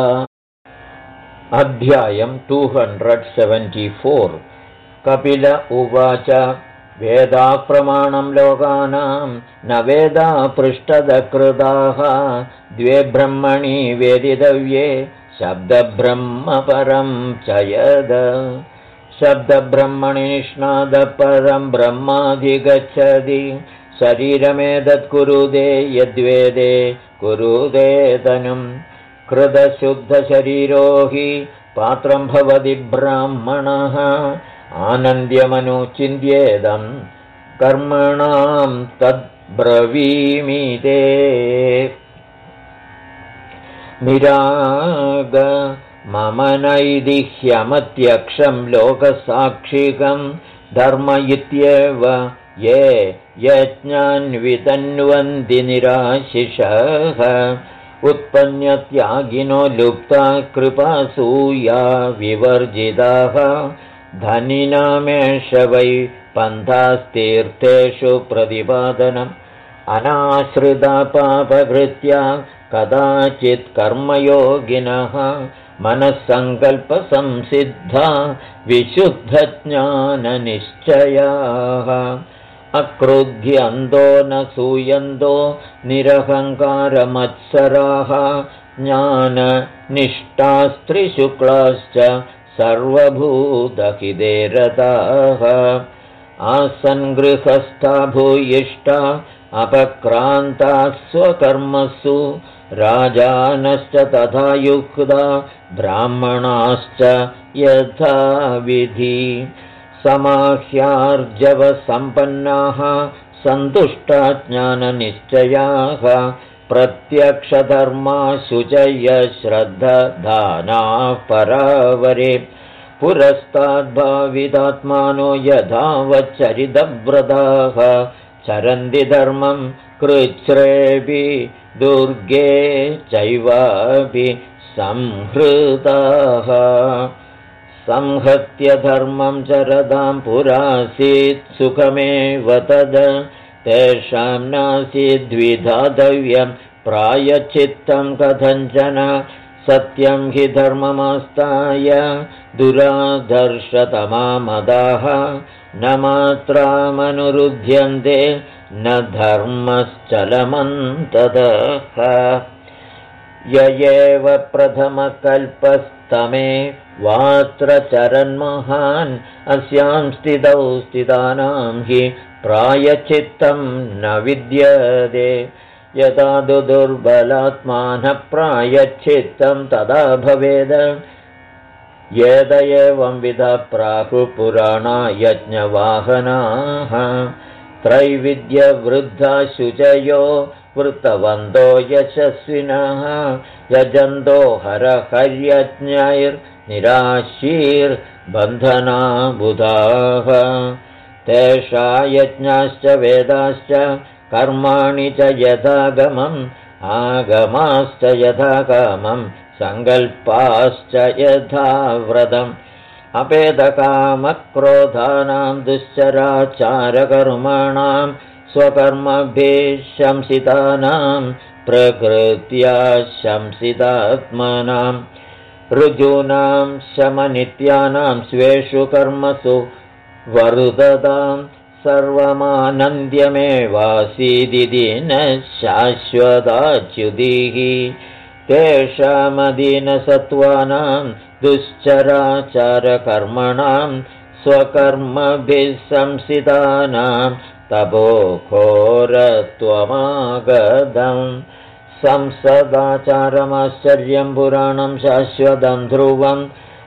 अध्यायं 274 कपिल उवाच वेदाः प्रमाणं लोकानां न वेदा पृष्ठतकृताः द्वे ब्रह्मणि वेदितव्ये शब्दब्रह्म परं च यद शब्दब्रह्मणि निष्णादपरं ब्रह्माधिगच्छति शरीरमेतत्कुरुदे यद्वेदे कुरुदे तनुं कृतशुद्धशरीरो हि पात्रं भवति ब्राह्मणः आनन्द्यमनुचिन्त्येदं कर्मणां तद्ब्रवीमि ते निराग मम नैदिह्यमत्यक्षं लोकसाक्षिकं धर्म इत्येव ये यज्ञान्वितन्वन्ति निराशिषः उत्पन्नत्यागिनो लुप्ता कृपासूया विवर्जिताः धनिनामेष वै पन्थास्तीर्थेषु प्रतिपादनम् अनाश्रिता पापकृत्या कदाचित् कर्मयोगिनः मनस्सङ्कल्पसंसिद्धा विशुद्धज्ञाननिश्चयाः अक्रुध्यन्तो न सूयन्तो निरहङ्कारमत्सराः ज्ञाननिष्ठास्त्रिशुक्लाश्च सर्वभूतहिते रताः आसङ्गृहस्था भूयिष्ठा अपक्रान्ताः स्वकर्मसु राजानश्च तथा युक्ता ब्राह्मणाश्च यथा विधि समाह्यार्जवसम्पन्नाः सन्तुष्टा ज्ञाननिश्चयाः प्रत्यक्षधर्मा शुचय श्रद्धदानाः परावरे पुरस्ताद्भावितात्मानो यथावच्चरितव्रताः चरन्ति धर्मं कृच्छ्रेऽपि दुर्गे चैवापि संहृताः संहत्य धर्मं चरतां पुरासीत् सुखमेव तद् तेषां नासीद्विधातव्यं प्रायश्चित्तं कथञ्चन सत्यं हि धर्ममास्ताय दुरादर्शतमा मदाः न मात्रामनुरुध्यन्ते न धर्मश्चलमन्ततः य एव प्रथमकल्पस्तमे वात्र चरन्महान् अस्यां स्थितौ स्थितानां हि प्रायश्चित्तं न विद्यते यदा दुर्बलात्मानः प्रायश्चित्तं तदा भवेद येद एवंविधा प्राहुपुराणा यज्ञवाहनाः त्रैविद्यवृद्धा शुचयो वृत्तवन्तो यशस्विनः यजन्तो हरहर्यज्ञैर्निराशीर्बन्धना बुधाः तेषा यज्ञाश्च वेदाश्च कर्माणि च यथागमम् आगमाश्च यथाकामम् सङ्कल्पाश्च यथा व्रतम् अपेदकामक्रोधानां दुश्चराचारकर्माणां स्वकर्मभिः शंसितानां प्रकृत्या शंसितात्मनां ऋजूनां शमनित्यानां स्वेषु कर्मसु वर्धतां सर्वमानन्द्यमेवासीदिति न शाश्वताच्युतिः तेषामदीनसत्त्वानां दुश्चराचारकर्मणां स्वकर्मभिः संसितानां तपोघोरत्वमागतम् संसदाचारमाश्चर्यं पुराणं शाश्वतं ध्रुवम्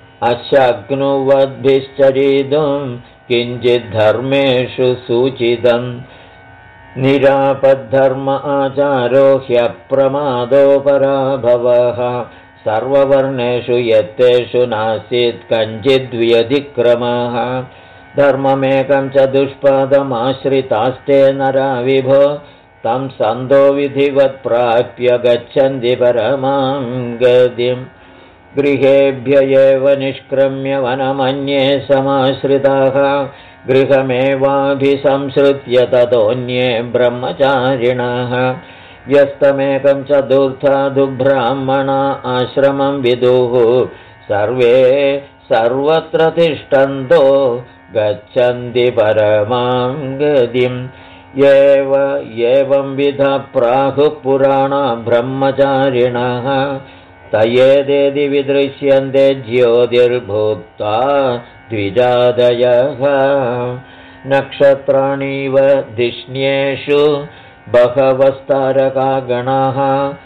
अशक्नुवद्भिश्चरितुं किञ्चिद्धर्मेषु सूचितम् निरापद्धर्म आचारो ह्यप्रमादो पराभवः सर्ववर्णेषु यत्तेषु नासीत् कञ्चिद्व्यतिक्रमः धर्ममेकं च दुष्पादमाश्रितास्ते नरा विभो तं सन्तो विधिवत् प्राप्य गच्छन्ति परमां गतिम् गृहेभ्य एव निष्क्रम्य वनमन्ये समाश्रिताः गृहमेवाभिसंसृत्य ततोऽन्ये ब्रह्मचारिणः व्यस्तमेकं चतुर्थादु ब्राह्मणा आश्रमं विदुः सर्वे सर्वत्र तिष्ठन्तो गच्छन्ति परमां गतिम् एवंविधा प्राहुः पुराणा ब्रह्मचारिणः तयेदेति विदृश्यन्ते ज्योतिर्भूत्वा द्विजादयः नक्षत्राणीव धिष्ण्येषु बहवस्तारका गणाः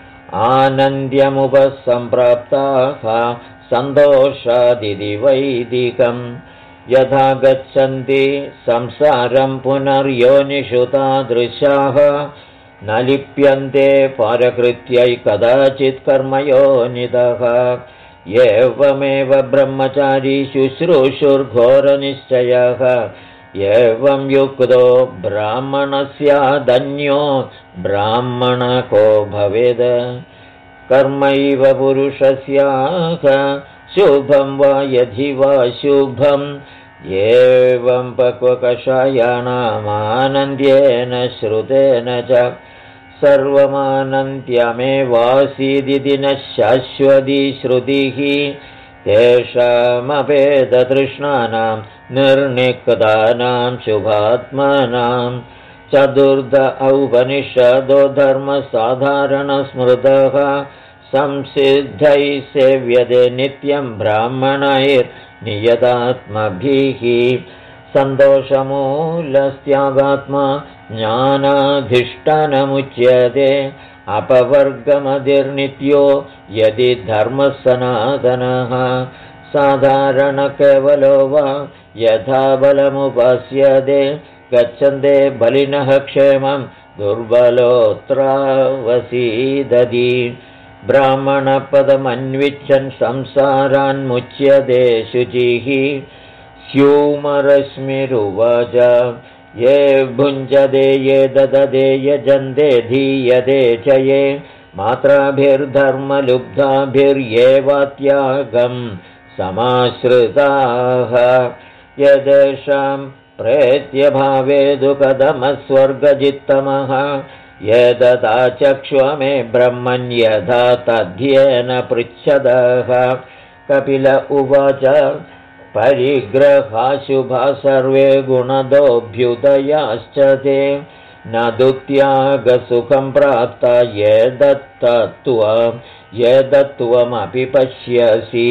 आनन्द्यमुपसम्प्राप्ताः सन्तोषादिति वैदिकम् यथा गच्छन्ति संसारं पुनर्योनिषु तादृशाः न लिप्यन्ते पारकृत्यै कदाचित् कर्मयोनितः एवमेव ब्रह्मचारी शुश्रूषुर्घोरनिश्चयः एवं युक्तो ब्राह्मणस्यादन्यो ब्राह्मणको भवेद कर्मैव पुरुषस्याः शुभं वा यदि वा शुभम् एवं पक्वकषायाणामानन्द्येन श्रुतेन च सर्वमानन्त्यमेवासीदिति न शाश्वती श्रुतिः तेषामभेदतृष्णानां निर्निक्तानां शुभात्मनां चतुर्थ औपनिषदो धर्मसाधारणस्मृतः संसिद्धैः सेव्यते नित्यं ब्राह्मणैर्नियतात्मभिः सन्तोषमूलस्त्यागात्मा ज्ञानाधिष्ठानमुच्यते अपवर्गमधिर्नित्यो यदि धर्मसनातनः साधारणकेवलो वा यथा बलमुपास्यते गच्छन्ते बलिनः क्षेमं दुर्बलोऽत्रावसीदति ब्राह्मणपदमन्विच्छन् संसारान्मुच्यते शुचिः स्यूमरश्मिरुवाच ये भुञ्जते ये ददते यजन्ते धीयते च ये मात्राभिर्धर्मलुब्धाभिर्येवात्यागं समाश्रिताः यदेषां प्रेत्यभावेदु कथमस्वर्गजित्तमः यदता चक्ष्व मे ब्रह्मण्यथा तद्ध्येन पृच्छदः कपिल उवाच परिग्रहाशुभा सर्वे गुणदोऽभ्युदयाश्च ते न दुत्यागसुखं प्राप्ता यदत्त्वमपि पश्यसि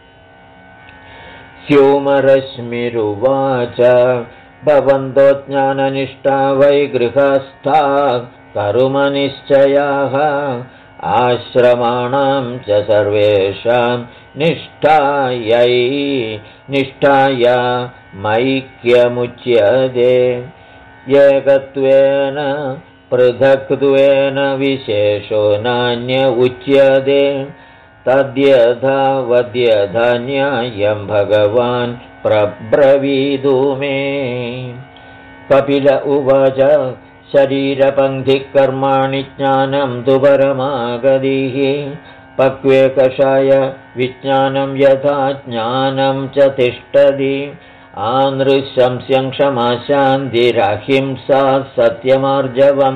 स्यूमरश्मिरुवाच भवन्तो ज्ञाननिष्ठा वै गृहस्था करुमनिश्चयाः आश्रमाणां च सर्वेषां निष्ठाया मैक्यमुच्यते एकत्वेन पृथक्त्वेन विशेषो नान्य उच्यते तद्यथा वद्यथा न्यायं भगवान् प्रब्रवीतु मे कपिल उवाच शरीरपङ्क्तिः कर्माणि ज्ञानं तु परमागतिः पक्वे कषाय विज्ञानं यथा ज्ञानं च तिष्ठति आनृशंस्यं क्षमा शान्तिरहिंसा सत्यमार्जवम्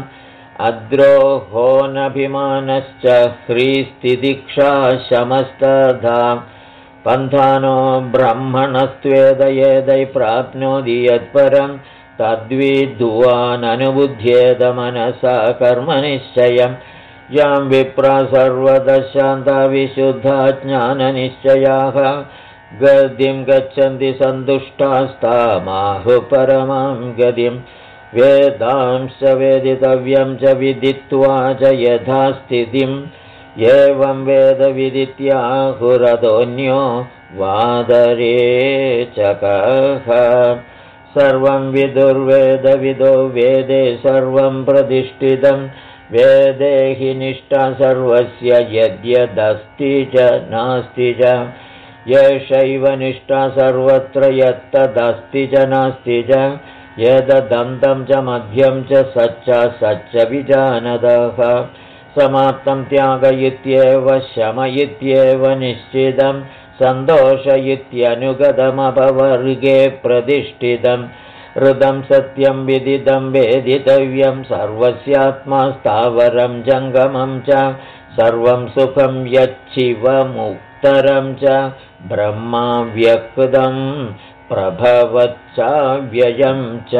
अद्रोहोऽनभिमानश्च ह्रीस्तिदीक्षा शमस्तथा पन्थानो ब्रह्मणस्त्वेदयेदै प्राप्नोति यत्परं तद्विद्वाननुबुध्येत मनसा कर्मनिश्चयम् यां विप्रा सर्वतः शान्ता विशुद्धा ज्ञाननिश्चयाः गतिं गच्छन्ति सन्तुष्टास्तामाहुः परमां गतिं वेदांश्च वेदितव्यं च विदित्वा च यथा स्थितिम् एवं वेदविदित्याहुरतोऽन्यो वादरे च कः सर्वं विदुर्वेदविदो वेदे सर्वं प्रतिष्ठितं वेदे हि निष्ठा सर्वस्य यद्यदस्ति च नास्ति च येषैव निष्ठा सर्वत्र यत्तदस्ति च नास्ति च यददन्तं च मध्यं च सच्च विजानतः समाप्तं त्याग इत्येव शम इत्येव निश्चितं सन्तोष इत्यनुगतमपवर्गे प्रतिष्ठितम् ऋतं सत्यं विदितं वेदितव्यं सर्वस्यात्मा स्थावरं जङ्गमं च सर्वं सुखं यच्छिवमुत्तरं च ब्रह्माव्यक्तं प्रभवच्चाव्ययं च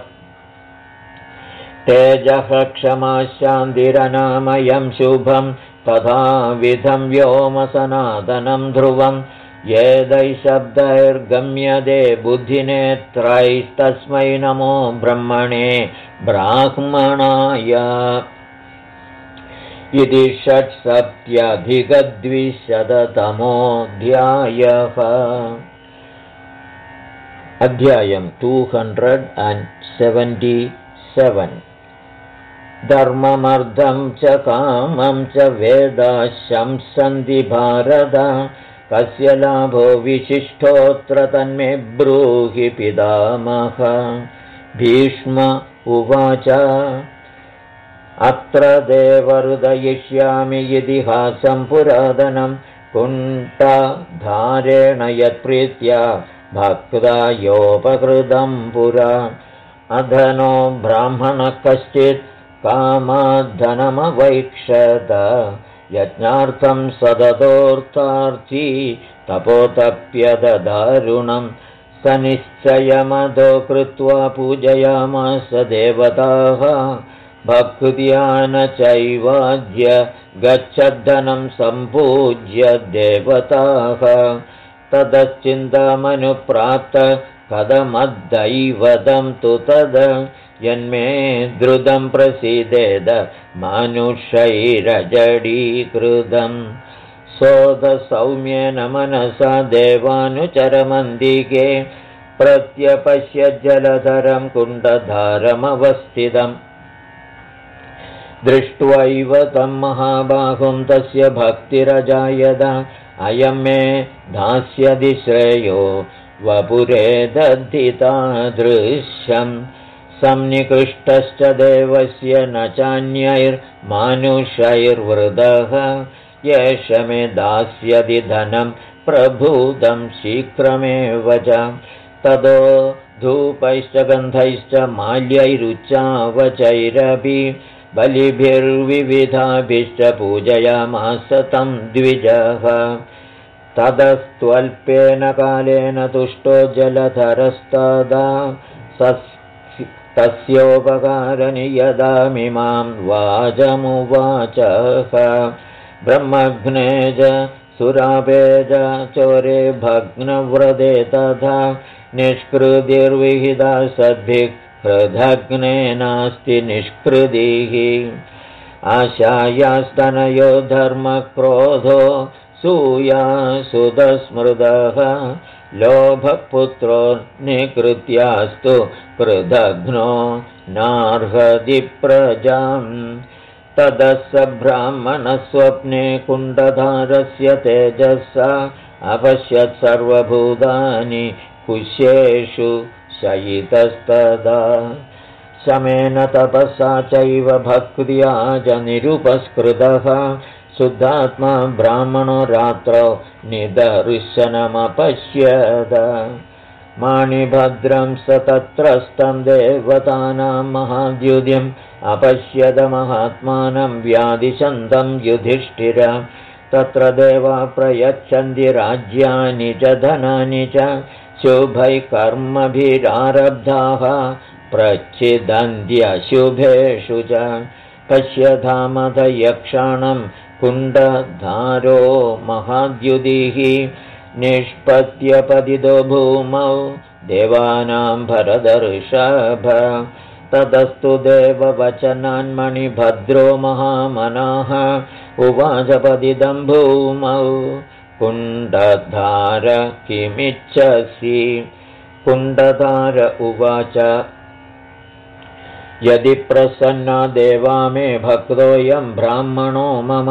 तेजः क्षमा शान्तिरनामयं शुभं तथाविधं व्योम सनातनं ध्रुवं येदै शब्दैर्गम्यते बुद्धिनेत्रैस्तस्मै नमो ब्रह्मणे ब्राह्मणाय। इति 670-200तमोऽध्यायः। अध्यायं 277। धर्ममर्थं च कामं च वेदाशंसन्ति भारत। कस्य लाभो विशिष्टोऽत्र तन्मे ब्रूहि पितामह। भीष्म उवाच अत्र देवहृदयिष्यामि इतिहासं पुरातनं कुण्ठधारेण यत्प्रीत्या भक्ता योपकृतं पुरा। अधनो ब्राह्मणः कश्चित् कामाद्धनमवैक्षत यज्ञार्थं सदतोऽर्थार्थी तपोतप्यददारुणं स निश्चयमदो कृत्वा पूजयामास देवताः। भक्त्या न चैवाद्य गच्छद्धनं सम्पूज्य देवताः। ततश्चिन्तामनुप्राप्त कथमद्दैवतं तु तद यन्मे द्रुतं प्रसीदेद मानुषैरजडीकृतं। सोदसौम्येन मनसा देवानुचरमन्दिके प्रत्यपश्य जलधरं कुण्डधारमवस्थितम्। दृष्ट्वैव तं महाबाहुं तस्य भक्तिरजायत। अयं मे दास्यति श्रेयो वपुरे दधितादृश्यं। संनिकृष्टश्च देवस्य न चान्यैर्मानुषैर्वृदः। एष मे दास्यति धनं प्रभूतं शीघ्रमेव च। ततो धूपैश्च गन्धैश्च माल्यैरुच्चावचैरपि बलिभिर्विविधाभिश्च पूजयामास तं द्विजः। ततस्त्वल्पेन कालेन तुष्टो जलधरस्तदा तस्योपकारनियदामिमां वाचमुवाचः। ब्रह्मघ्ने च सुरापे च चोरे भग्नव्रते तथा निष्कृतिर्विहिता सद्भिः हृदग्ने नास्ति निष्कृतिः। आशायास्तनयो धर्मक्रोधो सूयासुदस्मृतः। लोभपुत्रो निकृत्यास्तु कृदघ्नो नार्हति प्रजां। ततः स ब्राह्मणस्वप्ने कुण्डधारस्य तेजसा अपश्यत् सर्वभूतानि कुशेषु शयितस्तदा। शमेन तपसा चैव भक्त्या च निरुपस्कृतः शुद्धात्मा ब्राह्मणो रात्रौ निदर्शनमपश्यत। माणिभद्रं स तत्रस्थं देवतानां महाद्युतिम् अपश्यत महात्मानं व्यादिशन्तं युधिष्ठिर। तत्र देवा प्रयच्छन्ति राज्यानि च धनानि च शुभैः कर्मभिरारब्धाः प्रच्छिदन्त्यशुभेषु च। पश्यधामथ यक्षाणं कुण्डधारो महाद्युतिः निष्पत्यपतितो भूमौ देवानां भरदर्षभ। ततस्तु देववचनान्मणिभद्रो महामनाः उवाच पतितं भूमौ कुण्डधार किमिच्छसि। कुण्डधार उवाच यदि प्रसन्ना देवा मे भक्तोऽयं ब्राह्मणो मम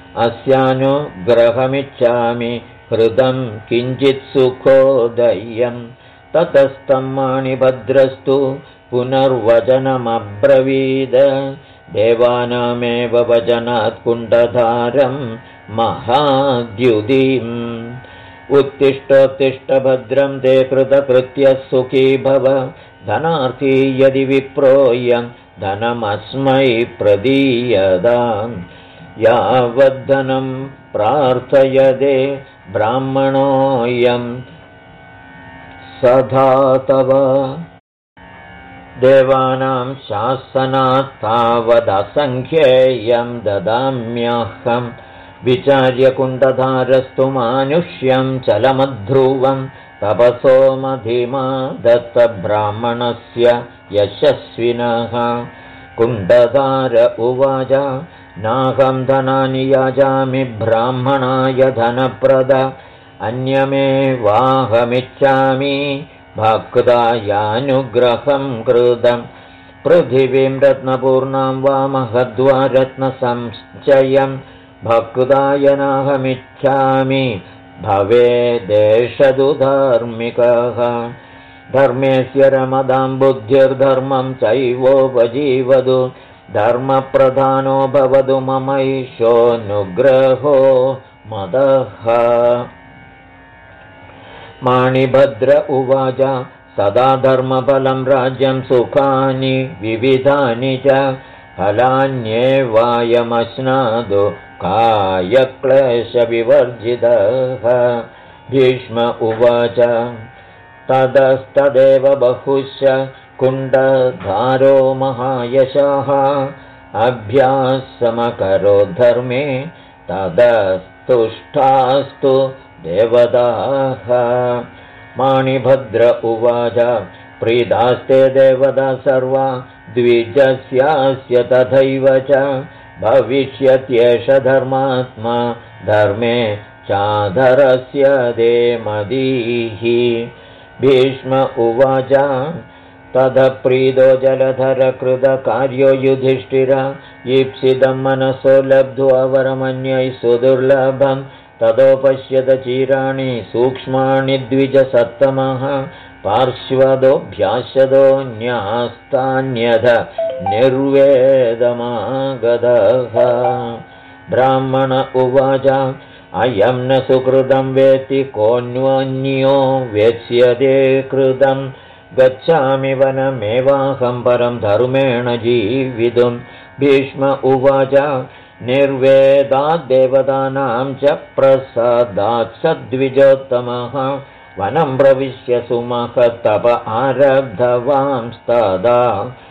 अस्यानुग्रहमिच्छामि हृदं किञ्चित् सुखोदयं। ततस्तं माणिभद्रस्तु पुनर्वचनमब्रवीद देवानामेव वचनात् कुण्डधारं महाद्युतिम्। उत्तिष्ठोत्तिष्ठ भद्रं ते कृतकृत्यः सुखी भव धनार्थी यदि विप्रोऽयं धनमस्मै प्रदीयताम्। यावद्धनं प्रार्थयते ब्राह्मणोऽयं सदा तव। देवानां शासनात् तावदसङ्ख्येयं ददाम्यहं विचार्य कुण्डधारस्तु मानुष्यं चलमध्रुवं तपसो मधिमा दत्तब्राह्मणस्य यशस्विनः। कुण्डधार उवाच नाहं धनानि याजामि ब्राह्मणाय धनप्रद अन्यमेवाहमिच्छामि भक्तायानुग्रहं कृतं। पृथिवीं रत्नपूर्णां वा महद्वा रत्नसंचयं भक्ताय नाहमिच्छामि भवेदेषदु धार्मिकः। धर्मेस्य रमदां बुद्धिर्धर्मं चैवोपजीवतु धर्मप्रधानो भवतु ममैषोऽनुग्रहो मदः। माणिभद्र उवाच सदा धर्मफलं राज्यं सुखानि विविधानि च फलान्येवायमश्नादु कायक्लेशविवर्जितः। भीष्म उवाच ततस्तदेव बहुश कुण्डधारो महायशः अभ्यासमकरो धर्मे ततस्तुष्टास्तु देवताः। माणिभद्र उवाच प्रीतास्ते देवता सर्वा द्विजस्यास्य तथैव च भविष्यत्येष धर्मात्मा धर्मे चाधरस्य देमदीः। भीष्म उवाच तदप्रीतो जलधरकृतकार्यो युधिष्ठिर ईप्सितं मनसो लब्ध्वा वरमन्यै सुदुर्लभं ततो पश्यत चीराणि सूक्ष्माणि द्विजसत्तमः पार्श्वदोऽभ्यासदो न्यास्तान्यथ निर्वेदमागतः। ब्राह्मण उवाच अयं न सुकृतं वेत्ति कोऽन्यो वेत्स्यते कृतं गच्छामि वनमेवाहं परं धर्मेण जीवितुं। भीष्म उवाच निर्वेदाद् देवतानां च प्रसादात् सद्विजोत्तमः वनं प्रविश्य सुमहत्तप आरब्धवांस्तदा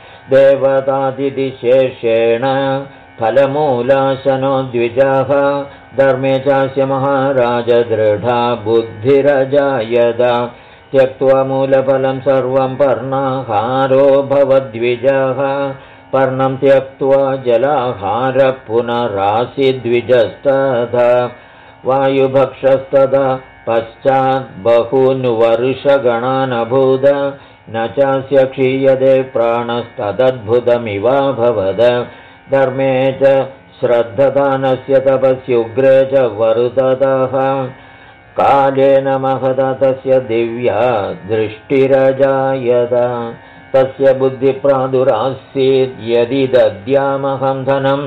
देवतादिशेषेण फलमूलाशनो द्विजः धर्मे चास्य महाराज दृढा बुद्धिरजायत त्यक्त्वा मूलफलं सर्वं पर्णाहारो भवद्विजः पर्णं त्यक्त्वा जलाहार पुनरासीद्विजस्तथा वायुभक्षस्तदा पश्चात् बहून् वर्षगणानभूद न चास्य क्षीयते प्राणस्तदद्भुतमिवाभवद धर्मे च श्रद्धदानस्य तपस्युग्रे च वरुततः कालेन महता तस्य दिव्या दृष्टिरजायत तस्य बुद्धिप्रादुरासीद् यदि दद्यामहं धनं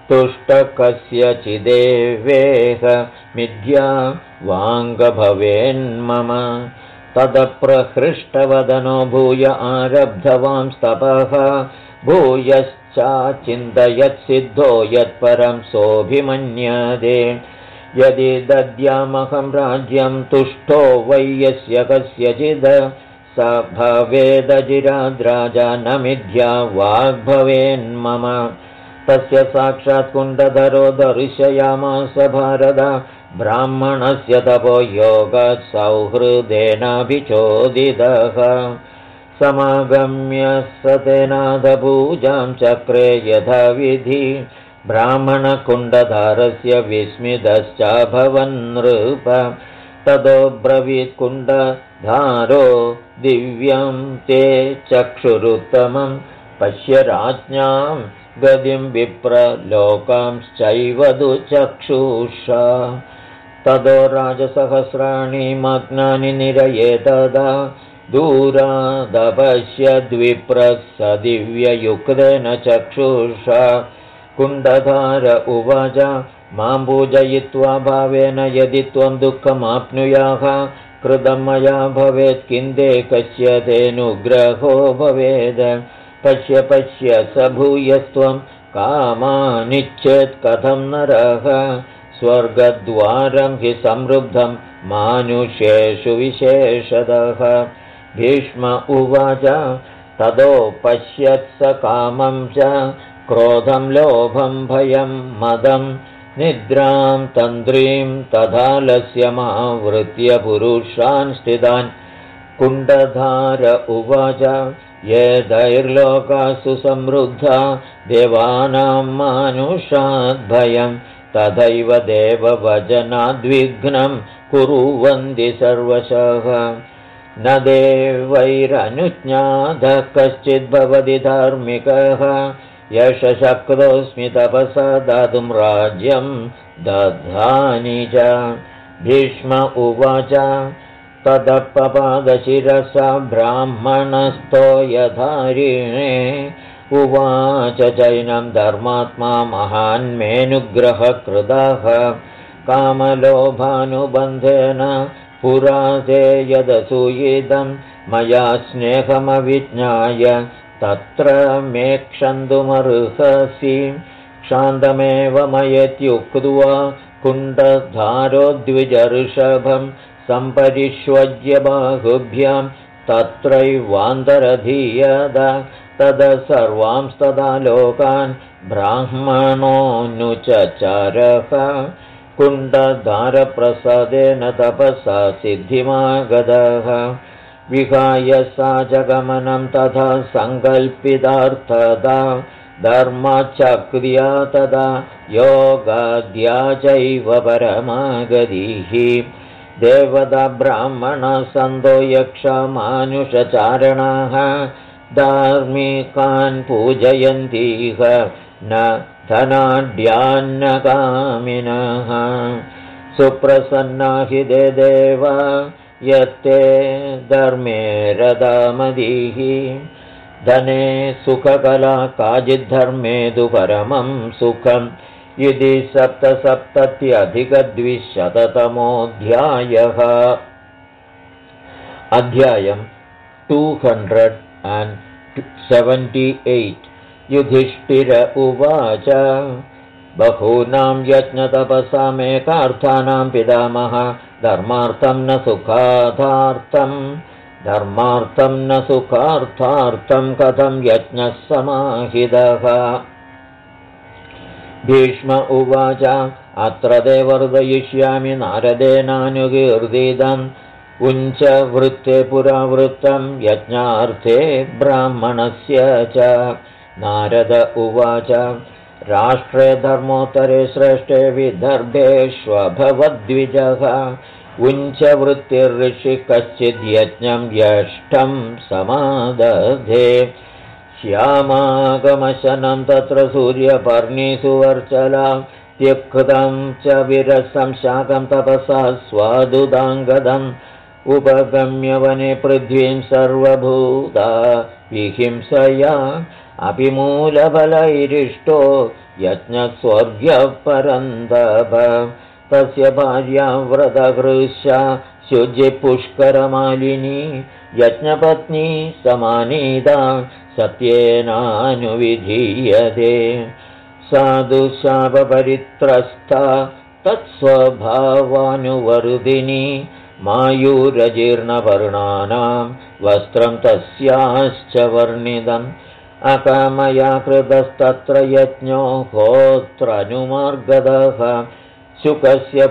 तुष्टकस्यचिदेवेह मिथ्या वाङ्गभवेन्मम तदप्रहृष्टवदनो भूय आरब्धवांस्तपः भूयश्चाचिन्तयत्सिद्धो यत्परं सोऽभिमन्यते यदि दद्यामहं राज्यं तुष्टो वै यस्य कस्यचिद स भवेदजिराद्राजा न मिथ्या वाग्भवेन्मम तस्य साक्षात् कुण्डधरो दर्शयामास भारत ब्राह्मणस्य तपो योगात् सौहृदेनाभिचोदितः समागम्य स तेनाथपूजां चक्रे यथाविधि ब्राह्मणकुण्डधारस्य विस्मितश्चाभवन्नृप ततो ब्रवीत् कुण्डधारो दिव्यं ते चक्षुरुत्तमं पश्य राज्ञां गतिं विप्रलोकांश्चैव दुचक्षुषा ततो राजसहस्राणि मग्नानि निरये तदा दूरादपश्यद्विप्रः स दिव्ययुक्तेन चक्षुषा कुण्डधार उवाच मां पूजयित्वा भावेन यदि त्वं दुःखमाप्नुयाः कृतं मया भवेत् किन्दे कस्य तेऽनुग्रहो भवेद् पश्य पश्य स भूयस्त्वं कामानिच्छेत् कथं नरः स्वर्गद्वारं हि समृद्धं मानुषेषु विशेषतः भीष्म उवाच ततो पश्यत् स कामं च क्रोधं लोभं भयं मदं निद्रां तन्त्रीं तथालस्यमावृत्य पुरुषान् स्थितान्। कुण्डधार उवाच ये दैर्लोकासु समृद्धा देवानां मानुषाद्भयं तथैव देववचनाद्विघ्नं कुर्वन्ति सर्वशः। न देवैरनुज्ञातः कश्चिद्भवति धार्मिकः यश शक्तोऽस्मि तपसा दातुं राज्यं दधानि च। भीष्म उवाच तदपपादशिरसा ब्राह्मणस्तो यधारिणे उवाच चैनं धर्मात्मा महान्मेनुग्रहकृतः कामलोभानुबन्धेन पुरा ते यदसूयितं मया स्नेहमविज्ञाय तत्र मे क्षन्तुमर्हसि। क्षान्तमेव मयेत्युक्त्वा कुण्डधारो द्विजऋषभं सम्परिष्वज्य बाहुभ्यां तत्रैवान्तरधीयत। तदा सर्वांस्तदा लोकान् ब्राह्मणोऽनुचचारः कुण्डधारप्रसादेन तपसा सिद्धिमागतः। विहाय सा च गमनं तथा सङ्कल्पितार्थदा धर्मचक्रिया तदा योगाद्या चैव परमागतिः। देवता ब्राह्मणसन्तो यक्षमानुषचारणाः धार्मिकान् पूजयन्तीह न धनाढ्यान्नकामिनः। सुप्रसन्ना हि ते देवा यत्ते धर्मे रदामदीः। धने सुखकला काचिद्धर्मे तु परमं सुखम्। इति 770-200तमोऽध्यायः। अध्यायं 278। युधिष्ठिर उवाच बहूनां यज्ञतपसामेकार्थानां पितामह धर्मार्थं न सुखार्थार्थं कथं यज्ञः समाहितः। भीष्म उवाच अत्र ते वर्धयिष्यामि नारदेनानुकीर्तितम् उञ्चवृत्ते पुरावृत्तं यज्ञार्थे ब्राह्मणस्य च। नारद उवाच राष्ट्रे धर्मोत्तरे श्रेष्ठे विदर्भेष्वभवद्विजः उञ्चवृत्तिर्षि कश्चिद्यज्ञं यष्टं समादधे। श्यामागमशनं तत्र सूर्यपर्णिसुवर्चला त्यक्तं च विरसं शाकं तपसा स्वादुदाङ्गदम् उपगम्य वने पृथ्वीं सर्वभूता विहिंसया अपि मूलफलैरिष्टो यज्ञस्वर्ग्यः परन्तप। तस्य भार्या व्रतहृष्या शुचिपुष्करमालिनी यज्ञपत्नी समानीता सत्येनानुविधीयते। साधुशापपरित्रस्ता तत्स्वभावानुवर्धिनी मायूरजीर्णपर्णानां वस्त्रं तस्याश्च वर्णितम्। अकामया कृतस्तत्र यज्ञो होत्रनुमार्गतः शुकस्य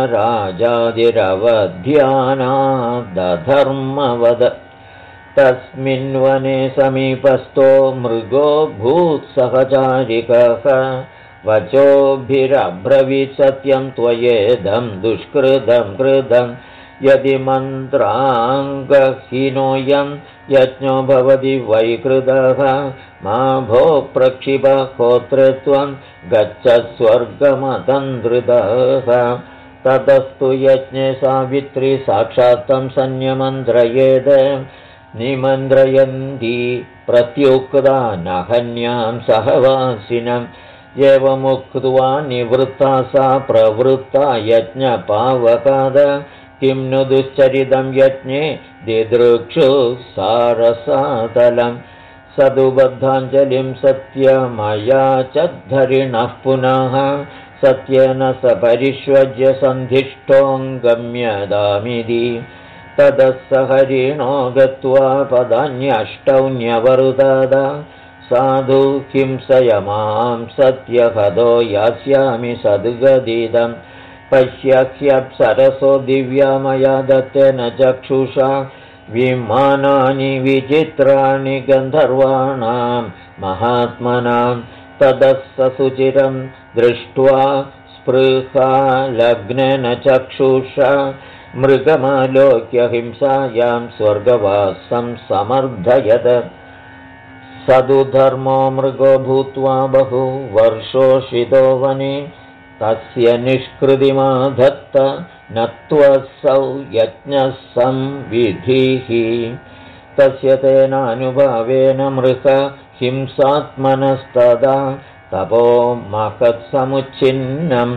पुनराजादिरवध्यानादधर्मवद। तस्मिन् वने समीपस्थो मृगो भूत्सहचारिकः वचोभिरब्रवीत् सत्यं त्वयेदं दुष्कृतं कृतं। यदि मन्त्राङ्गहीनोऽयं यज्ञो भवति वैकृतः मा भो प्रक्षिप होतृत्वं गच्छ स्वर्गमतन्द्रितः। ततस्तु यज्ञे सावित्री साक्षात्तं संयमन्त्रयेद निमन्त्रयन्ती प्रत्युक्ता नहन्यां सहवासिनम्। एवमुक्त्वा निवृत्ता सा प्रवृत्ता यज्ञपावकाद। किं नु दुश्चरितं यज्ञे दिदृक्षुः सारसातलं। सदुबद्धाञ्जलिं सत्यमया च धरिणः पुनः सत्येन स परिष्वज्य सन्धिष्ठोऽङ्गम्यदामिति। ततः स हरिणो गत्वा पदान्यष्टौ न्यवरुदत साधु हिंसयमां सत्यहदो यास्यामि सद्गदिदं पश्यह्यप्सरसो दिव्यामया दत्तेन चक्षुषा विमानानि विचित्राणि गन्धर्वाणां महात्मनां ततः ससुचिरं दृष्ट्वा स्पृहा लग्नेन चक्षुषा मृगमालोक्य हिंसायां स्वर्गवासं समर्थयत् सदुधर्मो मृगो भूत्वा बहु वर्षोषितो वने तस्य निष्कृतिमाधत्त नत्वसौ यज्ञः संविधिः तस्य तेनानुभावेन मृग हिंसात्मनस्तदा तपो महत्समुच्छिन्नं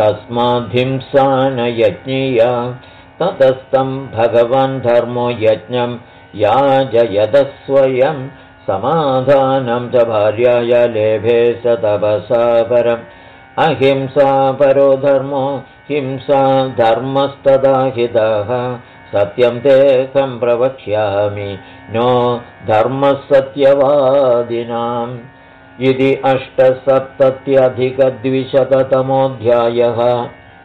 तस्माद्हिंसानयज्ञिया ततस्तं भगवान् धर्मो यज्ञं याजयदः स्वयं समाधानं च भार्याय लेभे स तपसा परम् अहिंसा परो धर्मो हिंसा धर्मस्तदा हितः सत्यं तेऽहं प्रवक्ष्यामि नो धर्मः सत्यवादिनाम् इति 8सप्तत्यधिकद्विशततमोऽध्यायः।